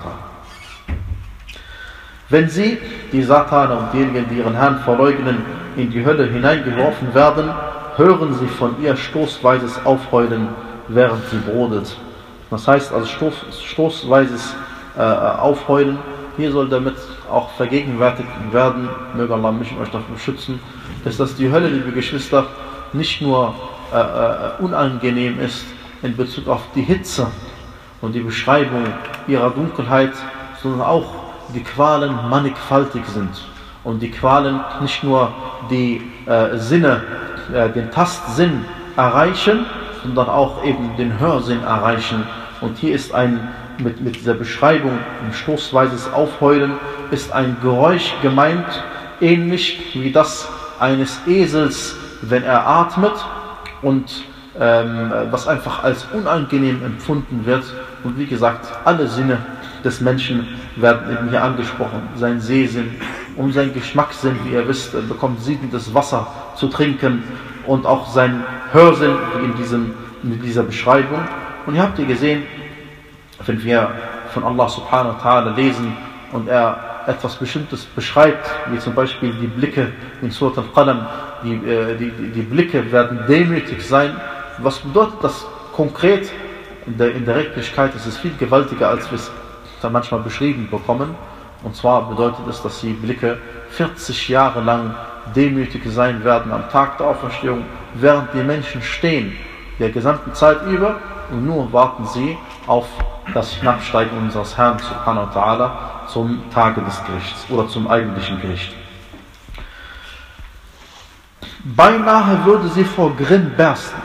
Wenn sie, die Satane und diejenigen, die ihren Herrn verleugnen, in die Hölle hineingeworfen werden, hören sie von ihr stoßweises Aufheulen, während sie brodelt. Das heißt also stoß, stoßweises äh, Aufheulen. Hier soll damit auch vergegenwärtigt werden, möge Allah mich und euch davor schützen, dass das die Hölle, liebe Geschwister, nicht nur äh, äh, unangenehm ist in Bezug auf die Hitze und die Beschreibung ihrer Dunkelheit, sondern auch die Qualen mannigfaltig sind. Und die Qualen nicht nur die äh, Sinne, äh, den Tastsinn erreichen, sondern auch eben den Hörsinn erreichen. Und hier ist ein, mit, mit dieser Beschreibung, ein stoßweises Aufheulen, ist ein Geräusch gemeint, ähnlich wie das eines Esels, wenn er atmet und ähm, was einfach als unangenehm empfunden wird. Und wie gesagt, alle Sinne des Menschen werden eben hier angesprochen. Sein Sehsinn und sein Geschmackssinn, wie ihr wisst, er bekommt siedendes Wasser zu trinken und auch sein Hörsinn, wie in, diesem, in dieser Beschreibung. Und ihr habt ihr gesehen, wenn wir von Allah subhanahu wa ta'ala lesen und er etwas Bestimmtes beschreibt, wie zum Beispiel die Blicke in Surat al-Qalam, die, äh, die, die Blicke werden demütig sein. Was bedeutet das konkret? In der, in der Wirklichkeit ist es viel gewaltiger, als wir es dann manchmal beschrieben bekommen. Und zwar bedeutet es, dass die Blicke vierzig Jahre lang demütig sein werden am Tag der Auferstehung, während die Menschen stehen, der gesamten Zeit über, und nur warten sie auf das Hinabsteigen unseres Herrn subhanahu wa ta'ala zum Tage des Gerichts oder zum eigentlichen Gericht. Beinahe würde sie vor Grimm bersten.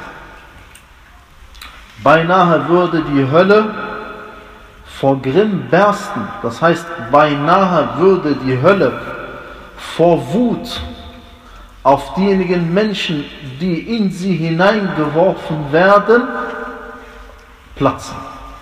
Beinahe würde die Hölle vor Grimm bersten. Das heißt, beinahe würde die Hölle vor Wut auf diejenigen Menschen, die in sie hineingeworfen werden, platzen.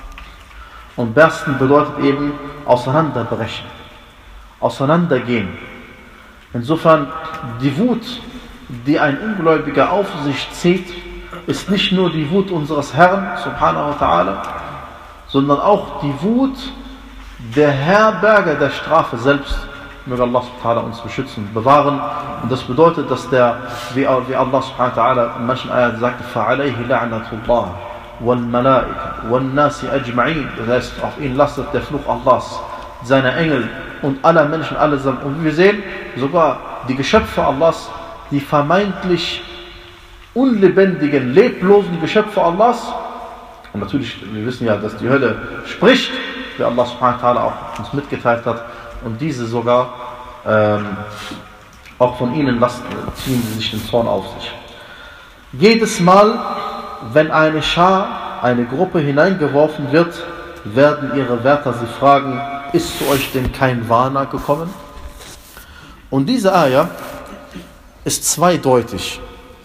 Und bersten bedeutet eben auseinanderbrechen, auseinandergehen. Insofern, die Wut, die ein Ungläubiger auf sich zieht, ist nicht nur die Wut unseres Herrn, subhanahu wa ta'ala, sondern auch die Wut der Herberger der Strafe selbst. Möge Allah subhanahu wa ta'ala uns beschützen und bewahren. Und das bedeutet, dass der, wie, wie Allah subhanahu wa ta'ala in manchen Ayat sagt, فَعَلَيْهِ لَعْنَةُ اللَّهِ وَالْمَلَائِكَةِ وَالنَّاسِ أَجْمَعِينَ. Das heißt, auf ihn lastet der Fluch Allahs, seiner Engel und aller Menschen allesamt. Und wir sehen, sogar die Geschöpfe Allahs, die vermeintlich unlebendigen, leblosen Geschöpfe Allahs. Und natürlich, wir wissen ja, dass die Hölle spricht, wie Allah subhanahu wa ta'ala auch uns mitgeteilt hat. Und diese sogar, ähm, auch von ihnen lassen, ziehen sie sich den Zorn auf sich. Jedes Mal, wenn eine Schar, eine Gruppe hineingeworfen wird, werden ihre Wärter sie fragen, ist zu euch denn kein Warner gekommen? Und diese Ayah ist zweideutig.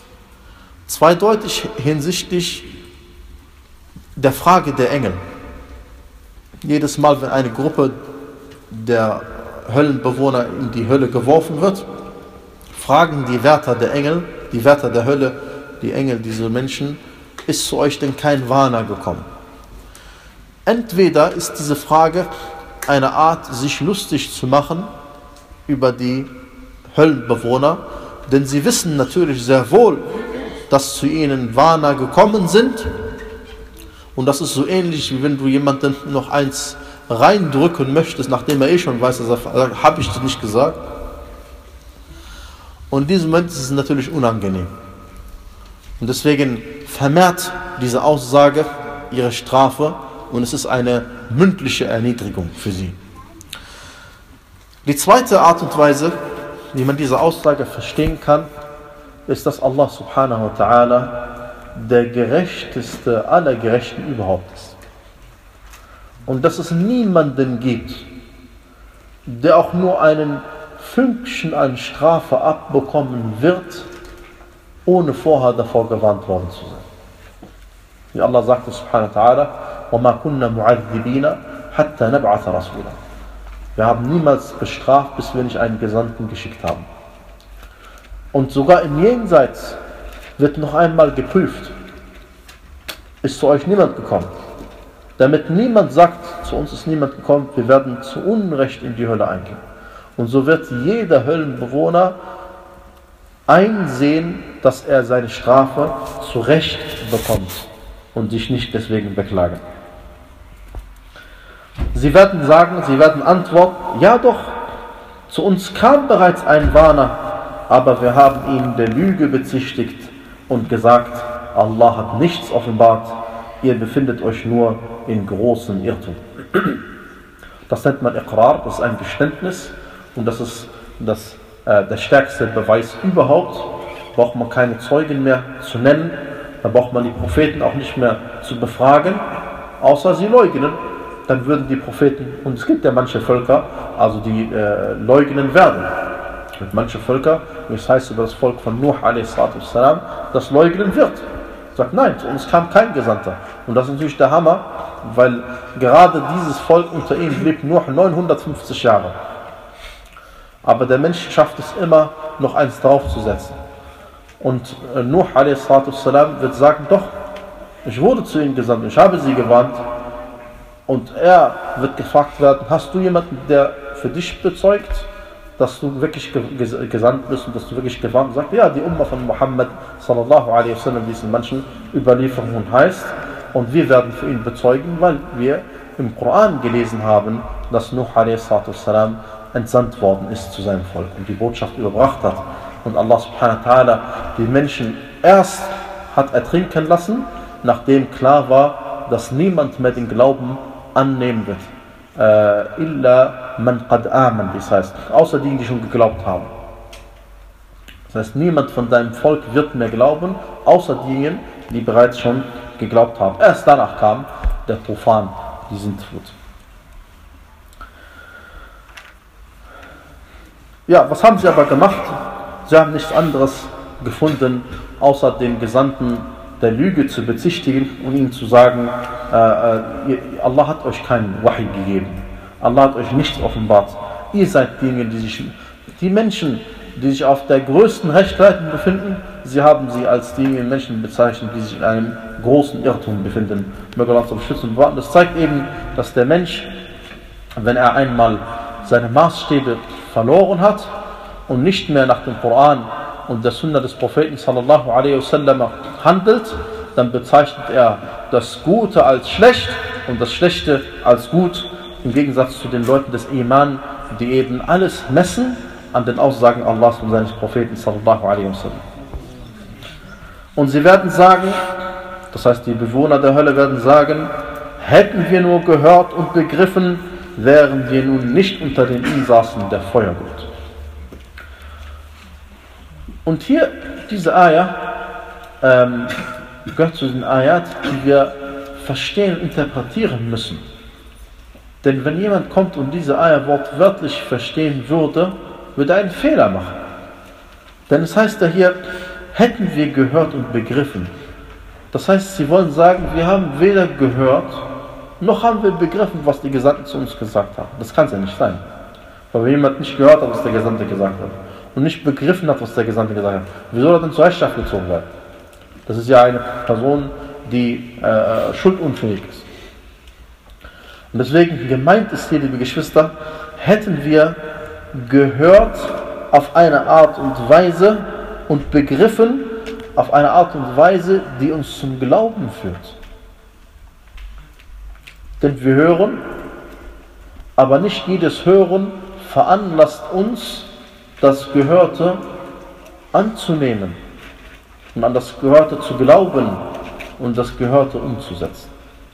Zweideutig hinsichtlich der Frage der Engel. Jedes Mal, wenn eine Gruppe der Höllenbewohner in die Hölle geworfen wird, fragen die Wärter der Engel, die Wärter der Hölle, die Engel dieser Menschen, ist zu euch denn kein Warner gekommen? Entweder ist diese Frage eine Art, sich lustig zu machen über die Höllenbewohner, denn sie wissen natürlich sehr wohl, dass zu ihnen Warner gekommen sind. Und das ist so ähnlich, wie wenn du jemanden noch eins reindrücken möchtest, nachdem er eh schon weiß, dass er sagt, habe ich das nicht gesagt. Und in diesem Moment ist es natürlich unangenehm. Und deswegen vermehrt diese Aussage ihre Strafe und es ist eine mündliche Erniedrigung für sie. Die zweite Art und Weise, wie man diese Aussage verstehen kann, ist, dass Allah subhanahu wa ta'ala der gerechteste aller Gerechten überhaupt ist. Und dass es niemanden gibt, der auch nur einen Fünkchen an Strafe abbekommen wird, ohne vorher davor gewarnt worden zu sein. Wie Allah sagte subhanahu wa ta'ala, وَمَا كُنَّا مُعَذِّبِينَ حَتَّى نَبْعَثَ رَسُولًا. Wir haben niemals bestraft, bis wir nicht einen Gesandten geschickt haben. Und sogar im Jenseits wird noch einmal geprüft. Ist zu euch niemand gekommen? Damit niemand sagt, zu uns ist niemand gekommen, wir werden zu Unrecht in die Hölle eingehen. Und so wird jeder Höllenbewohner einsehen, dass er seine Strafe zu Recht bekommt und sich nicht deswegen beklagen. Sie werden sagen, sie werden antworten, ja doch, zu uns kam bereits ein Warner, aber wir haben ihn der Lüge bezichtigt und gesagt, Allah hat nichts offenbart, ihr befindet euch nur in großem Irrtum. Das nennt man Iqrar, das ist ein Geständnis und das ist das, äh, der stärkste Beweis überhaupt. Braucht man keine Zeugen mehr zu nennen, da braucht man die Propheten auch nicht mehr zu befragen, außer sie leugnen. Dann würden die Propheten, und es gibt ja manche Völker, also die äh, leugnen werden. Es gibt manche Völker, wie es heißt über das Volk von Nuh a s, das leugnen wird. Sagt, nein, zu uns kam kein Gesandter. Und das ist natürlich der Hammer, weil gerade dieses Volk unter ihnen lebt nur neunhundertfünfzig Jahre. Aber der Mensch schafft es immer, noch eins draufzusetzen. Und Nuh a s wird sagen, doch, ich wurde zu ihnen gesandt, ich habe sie gewarnt. Und er wird gefragt werden, hast du jemanden, der für dich bezeugt, dass du wirklich gesandt bist und dass du wirklich gewarnt bist? Sagt, ja, die Umma von Muhammad sallallahu alaihi wasallam, wie es in manchen Überlieferungen heißt. Und wir werden für ihn bezeugen, weil wir im Koran gelesen haben, dass Nuh a s entsandt worden ist zu seinem Volk und die Botschaft überbracht hat. Und Allah subhanahu wa ta'ala die Menschen erst hat ertrinken lassen, nachdem klar war, dass niemand mehr den Glauben annehmen wird. Äh, illa man qad aman, das heißt, außer die, die schon geglaubt haben. Das heißt, niemand von deinem Volk wird mehr glauben, außer diejenigen, die bereits schon geglaubt haben. Erst danach kam der Profan, die Sintflut. Ja, was haben sie aber gemacht? Sie haben nichts anderes gefunden, außer den Gesandten der Lüge zu bezichtigen und ihnen zu sagen, äh, Allah hat euch keinen Wahi gegeben. Allah hat euch nichts offenbart. Ihr seid diejenigen, die sich, die Menschen, die sich auf der größten Rechtleitung befinden, sie haben sie als diejenigen Menschen bezeichnet, die sich in einem großen Irrtum befinden. Möge Allah uns beschützen und bewahren. Das zeigt eben, dass der Mensch, wenn er einmal seine Maßstäbe verloren hat und nicht mehr nach dem Koran und der Sunna des Propheten sallallahu alaihi wasallam handelt, dann bezeichnet er das Gute als schlecht und das Schlechte als gut, im Gegensatz zu den Leuten des Iman, die eben alles messen an den Aussagen Allahs und seines Propheten sallallahu alaihi wasallam. Und sie werden sagen, das heißt die Bewohner der Hölle werden sagen, hätten wir nur gehört und begriffen, wären wir nun nicht unter den Insassen der Feuerglut. Und hier, diese Ayah, ähm, gehört zu den Ayat, die wir verstehen und interpretieren müssen. Denn wenn jemand kommt und diese Ayah wortwörtlich verstehen würde, würde er einen Fehler machen. Denn es heißt ja hier, hätten wir gehört und begriffen. Das heißt, sie wollen sagen, wir haben weder gehört, noch haben wir begriffen, was die Gesandten zu uns gesagt haben. Das kann es ja nicht sein. Weil wenn jemand nicht gehört hat, was der Gesandte gesagt hat, und nicht begriffen hat, was der Gesandte gesagt hat, wie soll er denn zur Rechenschaft gezogen werden? Das ist ja eine Person, die äh, schuldunfähig ist. Und deswegen gemeint ist hier, liebe Geschwister, hätten wir gehört auf eine Art und Weise und begriffen auf eine Art und Weise, die uns zum Glauben führt. Denn wir hören, aber nicht jedes Hören veranlasst uns, das Gehörte anzunehmen und an das Gehörte zu glauben und das Gehörte umzusetzen.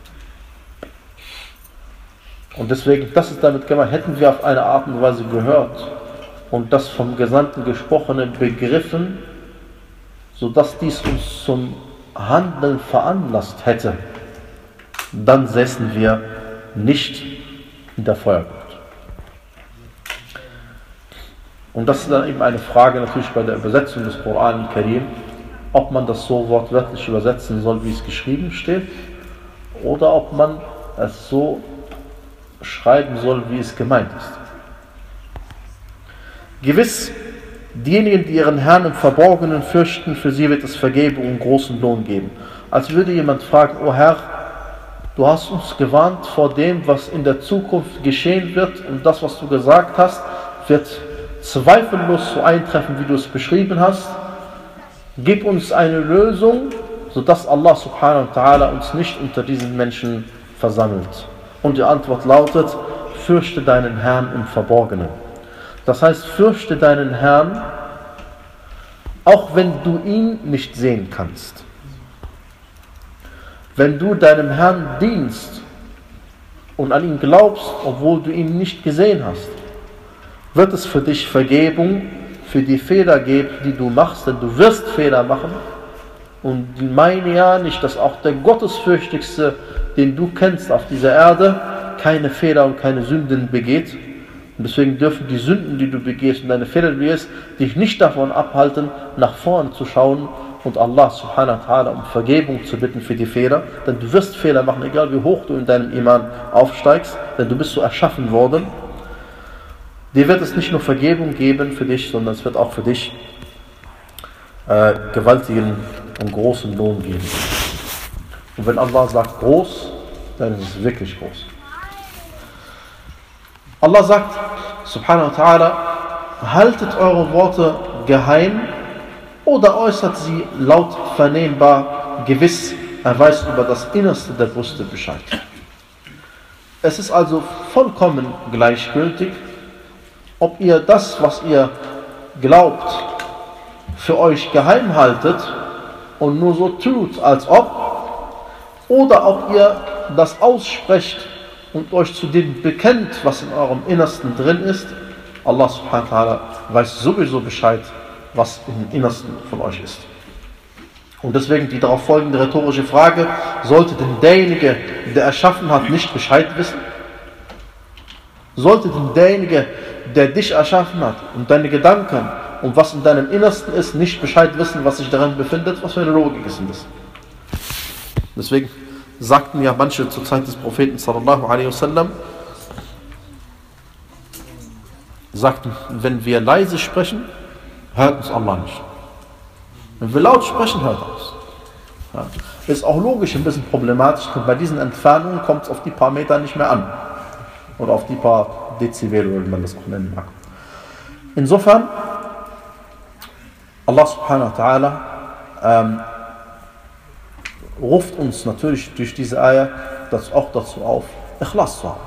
Und deswegen, das ist damit gemeint, hätten wir auf eine Art und Weise gehört und das vom Gesandten Gesprochene begriffen, sodass dies uns zum Handeln veranlasst hätte, dann säßen wir nicht in der Feuerglut. Und das ist dann eben eine Frage natürlich bei der Übersetzung des Koran al-Karim, ob man das so wortwörtlich übersetzen soll, wie es geschrieben steht, oder ob man es so schreiben soll, wie es gemeint ist. Gewiss, diejenigen, die ihren Herrn im Verborgenen fürchten, für sie wird es Vergebung und großen Lohn geben. Als würde jemand fragen, o Herr, du hast uns gewarnt vor dem, was in der Zukunft geschehen wird, und das, was du gesagt hast, wird zweifellos so eintreffen, wie du es beschrieben hast. Gib uns eine Lösung, sodass Allah subhanahu wa ta'ala uns nicht unter diesen Menschen versammelt. Und die Antwort lautet, fürchte deinen Herrn im Verborgenen. Das heißt, fürchte deinen Herrn, auch wenn du ihn nicht sehen kannst. Wenn du deinem Herrn dienst und an ihn glaubst, obwohl du ihn nicht gesehen hast, wird es für dich Vergebung für die Fehler geben, die du machst, denn du wirst Fehler machen. Und meine ja nicht, dass auch der Gottesfürchtigste, den du kennst auf dieser Erde, keine Fehler und keine Sünden begeht.
Und deswegen dürfen die Sünden, die du begehst und deine Fehler, die du begehst, dich nicht davon abhalten, nach vorne zu schauen und Allah subhanahu wa ta'ala um Vergebung zu bitten für die Fehler. Denn du wirst Fehler machen, egal wie hoch du in deinem Iman aufsteigst, denn du bist so erschaffen worden. Dir wird es nicht nur Vergebung geben für dich, sondern es wird auch für dich äh, gewaltigen und großen Lohn geben. Und wenn Allah sagt groß, dann ist es wirklich groß. Allah sagt, subhanahu wa ta'ala, haltet eure Worte geheim oder äußert sie laut vernehmbar, gewiss, er weiß über das Innerste der Brüste Bescheid. Es ist also vollkommen gleichgültig, ob ihr das, was ihr glaubt, für euch geheim haltet und nur so tut, als ob, oder ob ihr das aussprecht und euch zu dem bekennt, was in eurem Innersten drin ist. Allah subhanahu wa ta'ala weiß sowieso Bescheid, was im Innersten von euch ist. Und deswegen die darauf folgende rhetorische Frage: Sollte denn derjenige, der erschaffen hat, nicht Bescheid wissen? Sollte denn derjenige, der dich erschaffen hat und deine Gedanken und was in deinem Innersten ist, nicht Bescheid wissen, was sich darin befindet? Was für eine Logik ist denn das? Deswegen sagten ja manche zur Zeit des Propheten sallallahu alaihi wasallam, sagten, wenn wir leise sprechen, hört uns Allah nicht. Wenn wir laut sprechen, hört er uns. Ja. Ist auch logisch ein bisschen problematisch, denn bei diesen Entfernungen kommt es auf die paar Meter nicht mehr an. Oder auf die paar Dezibel, oder wie man das auch nennen mag. Insofern, Allah subhanahu wa ta'ala ähm, ruft uns natürlich durch diese Ayah das auch dazu auf, Ikhlas zu haben.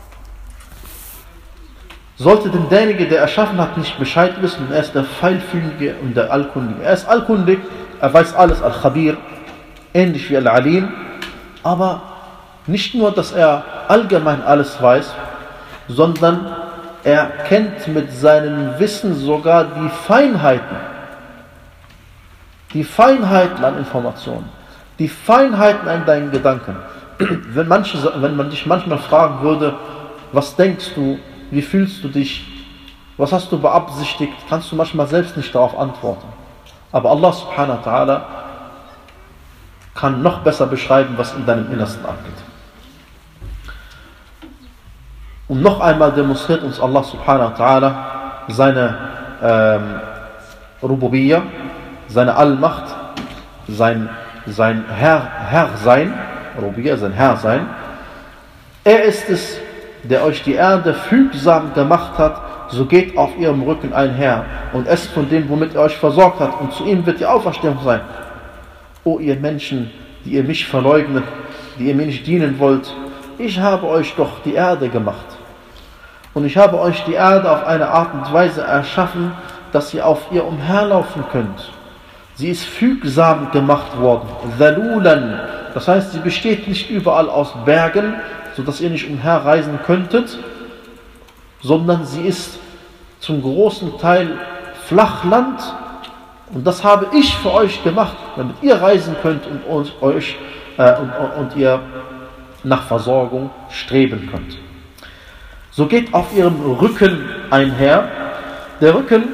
Sollte denn derjenige, der erschaffen hat, nicht Bescheid wissen, er ist der Feinfühlige und der Allkundige. Er ist allkundig, er weiß alles, Al-Khabir, ähnlich wie Al-Alim, aber nicht nur, dass er allgemein alles weiß, sondern er kennt mit seinem Wissen sogar die Feinheiten, die Feinheiten an Informationen, die Feinheiten an deinen Gedanken. Wenn, manche, wenn man dich manchmal fragen würde, was denkst du, wie fühlst du dich, was hast du beabsichtigt, kannst du manchmal selbst nicht darauf antworten. Aber Allah subhanahu wa ta'ala kann noch besser beschreiben, was in deinem Innersten abgeht. Und noch einmal demonstriert uns Allah subhanahu wa ta'ala seine ähm, Rububiyya, seine Allmacht, sein, sein Herr, Herr sein, Rububiyya, sein Herr sein. Er ist es, der euch die Erde fügsam gemacht hat, so geht auf ihrem Rücken einher und esst von dem, womit er euch versorgt hat, und zu ihm wird die Auferstehung sein. O ihr Menschen, die ihr mich verleugnet, die ihr mir nicht dienen wollt, ich habe euch doch die Erde gemacht. Und ich habe euch die Erde auf eine Art und Weise erschaffen, dass ihr auf ihr umherlaufen könnt. Sie ist fügsam gemacht worden, Dhalulan, das heißt, sie besteht nicht überall aus Bergen, sodass ihr nicht umherreisen könntet, sondern sie ist zum großen Teil Flachland, und das habe ich für euch gemacht, damit ihr reisen könnt und, und, euch, äh, und, und ihr nach Versorgung streben könnt. So geht auf ihrem Rücken einher. Der Rücken,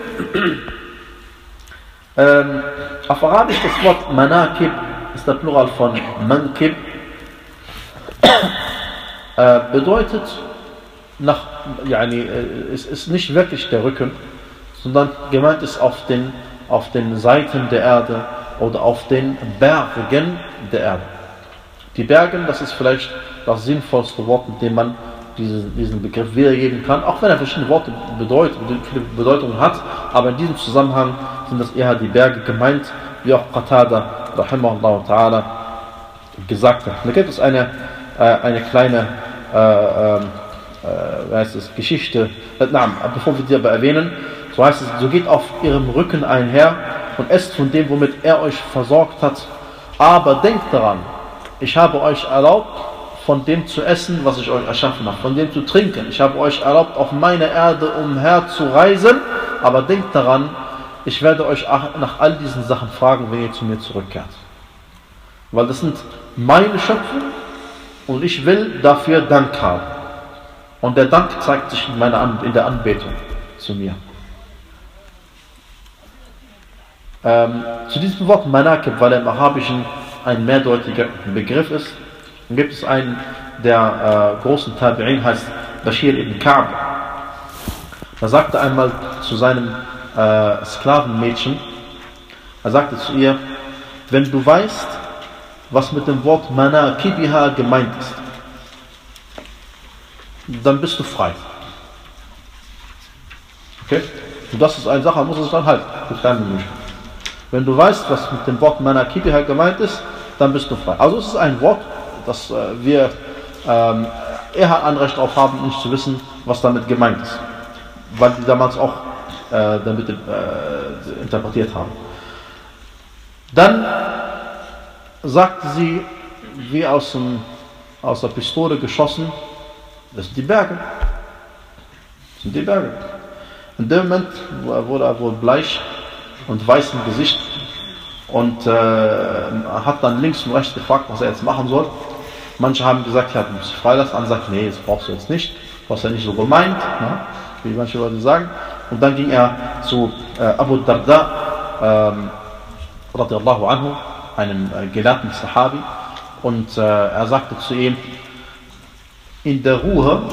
ähm, auf Arabisch das Wort Manakib ist der Plural von Mankib, äh, bedeutet, nach, yani, es ist nicht wirklich der Rücken, sondern gemeint ist auf den, auf den Seiten der Erde oder auf den Bergen der Erde. Die Berge, das ist vielleicht das sinnvollste Wort, mit dem man diesen, diesen Begriff wiedergeben kann, auch wenn er verschiedene Worte bedeutet, viele Bedeutungen hat, aber in diesem Zusammenhang sind das eher die Berge gemeint, wie auch Qatada, rahimahullah ta'ala, gesagt hat. Da gibt es eine, äh, eine kleine äh, äh, äh, heißt es, Geschichte, äh, na, bevor wir die aber erwähnen, so heißt es, so geht auf ihrem Rücken einher und esst von dem, womit er euch versorgt hat, aber denkt daran, ich habe euch erlaubt, von dem zu essen, was ich euch erschaffen habe, von dem zu trinken. Ich habe euch erlaubt, auf meiner Erde umher zu reisen, aber denkt daran, ich werde euch nach all diesen Sachen fragen, wenn ihr zu mir zurückkehrt. Weil das sind meine Schöpfung und ich will dafür Dank haben. Und der Dank zeigt sich in, meiner An in der Anbetung zu mir. Ähm, zu diesem Wort Manakib, weil er im Arabischen ein mehrdeutiger Begriff ist, gibt es einen der äh, großen Tabi'in, heißt Bashir ibn Ka'b. Er sagte einmal zu seinem äh, Sklavenmädchen, er sagte zu ihr, wenn du weißt, was mit dem Wort Manakibiha gemeint ist, dann bist du frei. Okay? Und das ist eine Sache, man muss es dann halten. Wenn du weißt, was mit dem Wort Manakibiha gemeint ist, dann bist du frei. Also es ist ein Wort, das äh, wir ähm, eher Anrecht darauf haben, nicht zu wissen, was damit gemeint ist. Weil die damals auch äh, damit äh, interpretiert haben. Dann sagte sie, wie aus, dem, aus der Pistole geschossen, das sind die Berge. Das sind die Berge. In dem Moment wurde er wohl bleich und weiß im Gesicht und äh, hat dann links und rechts gefragt, was er jetzt machen soll. Manche haben gesagt, ja, du musst dich freilassen. Andere sagten, nee, das brauchst du jetzt nicht. Du hast ja nicht so gemeint, ne? Wie manche Leute sagen. Und dann ging er zu äh, Abu Darda, ähm, radiallahu anhu, einem äh, gelehrten Sahabi, und äh, er sagte zu ihm, in der Ruhe,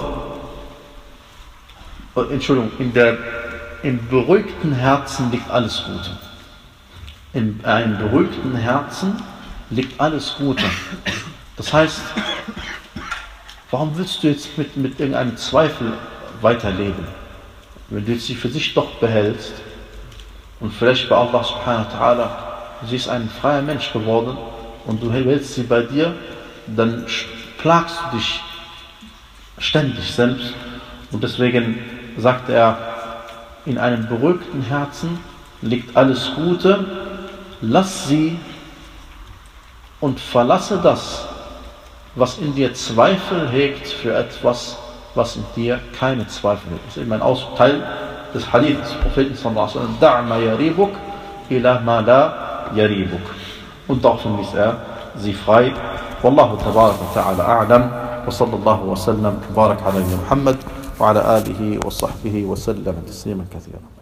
äh, Entschuldigung, in der, im beruhigten Herzen liegt alles Gute. In einem beruhigten Herzen liegt alles Gute. Das heißt, warum willst du jetzt mit, mit irgendeinem Zweifel weiterleben, wenn du sie für sich doch behältst und vielleicht bei Allah subhanahu wa ta'ala, sie ist ein freier Mensch geworden und du hältst sie bei dir, dann plagst du dich ständig selbst. Und deswegen sagt er, in einem beruhigten Herzen liegt alles Gute, lass sie und verlasse das, was in dir Zweifel hegt, für etwas, was in dir keine Zweifel hegt. Das ist eben ein Teil des Hadith des Propheten sallallahu alaihi wasallam, da' ma yaribuk ila ma la yaribuk. Und daraufhin ließ er sie frei. Wallahu tabarak wa ta'ala a'lam. Wa sallallahu wa sallam barak ala Muhammad wa ala alihi wa sahbihi wa sallam tasliman kathira.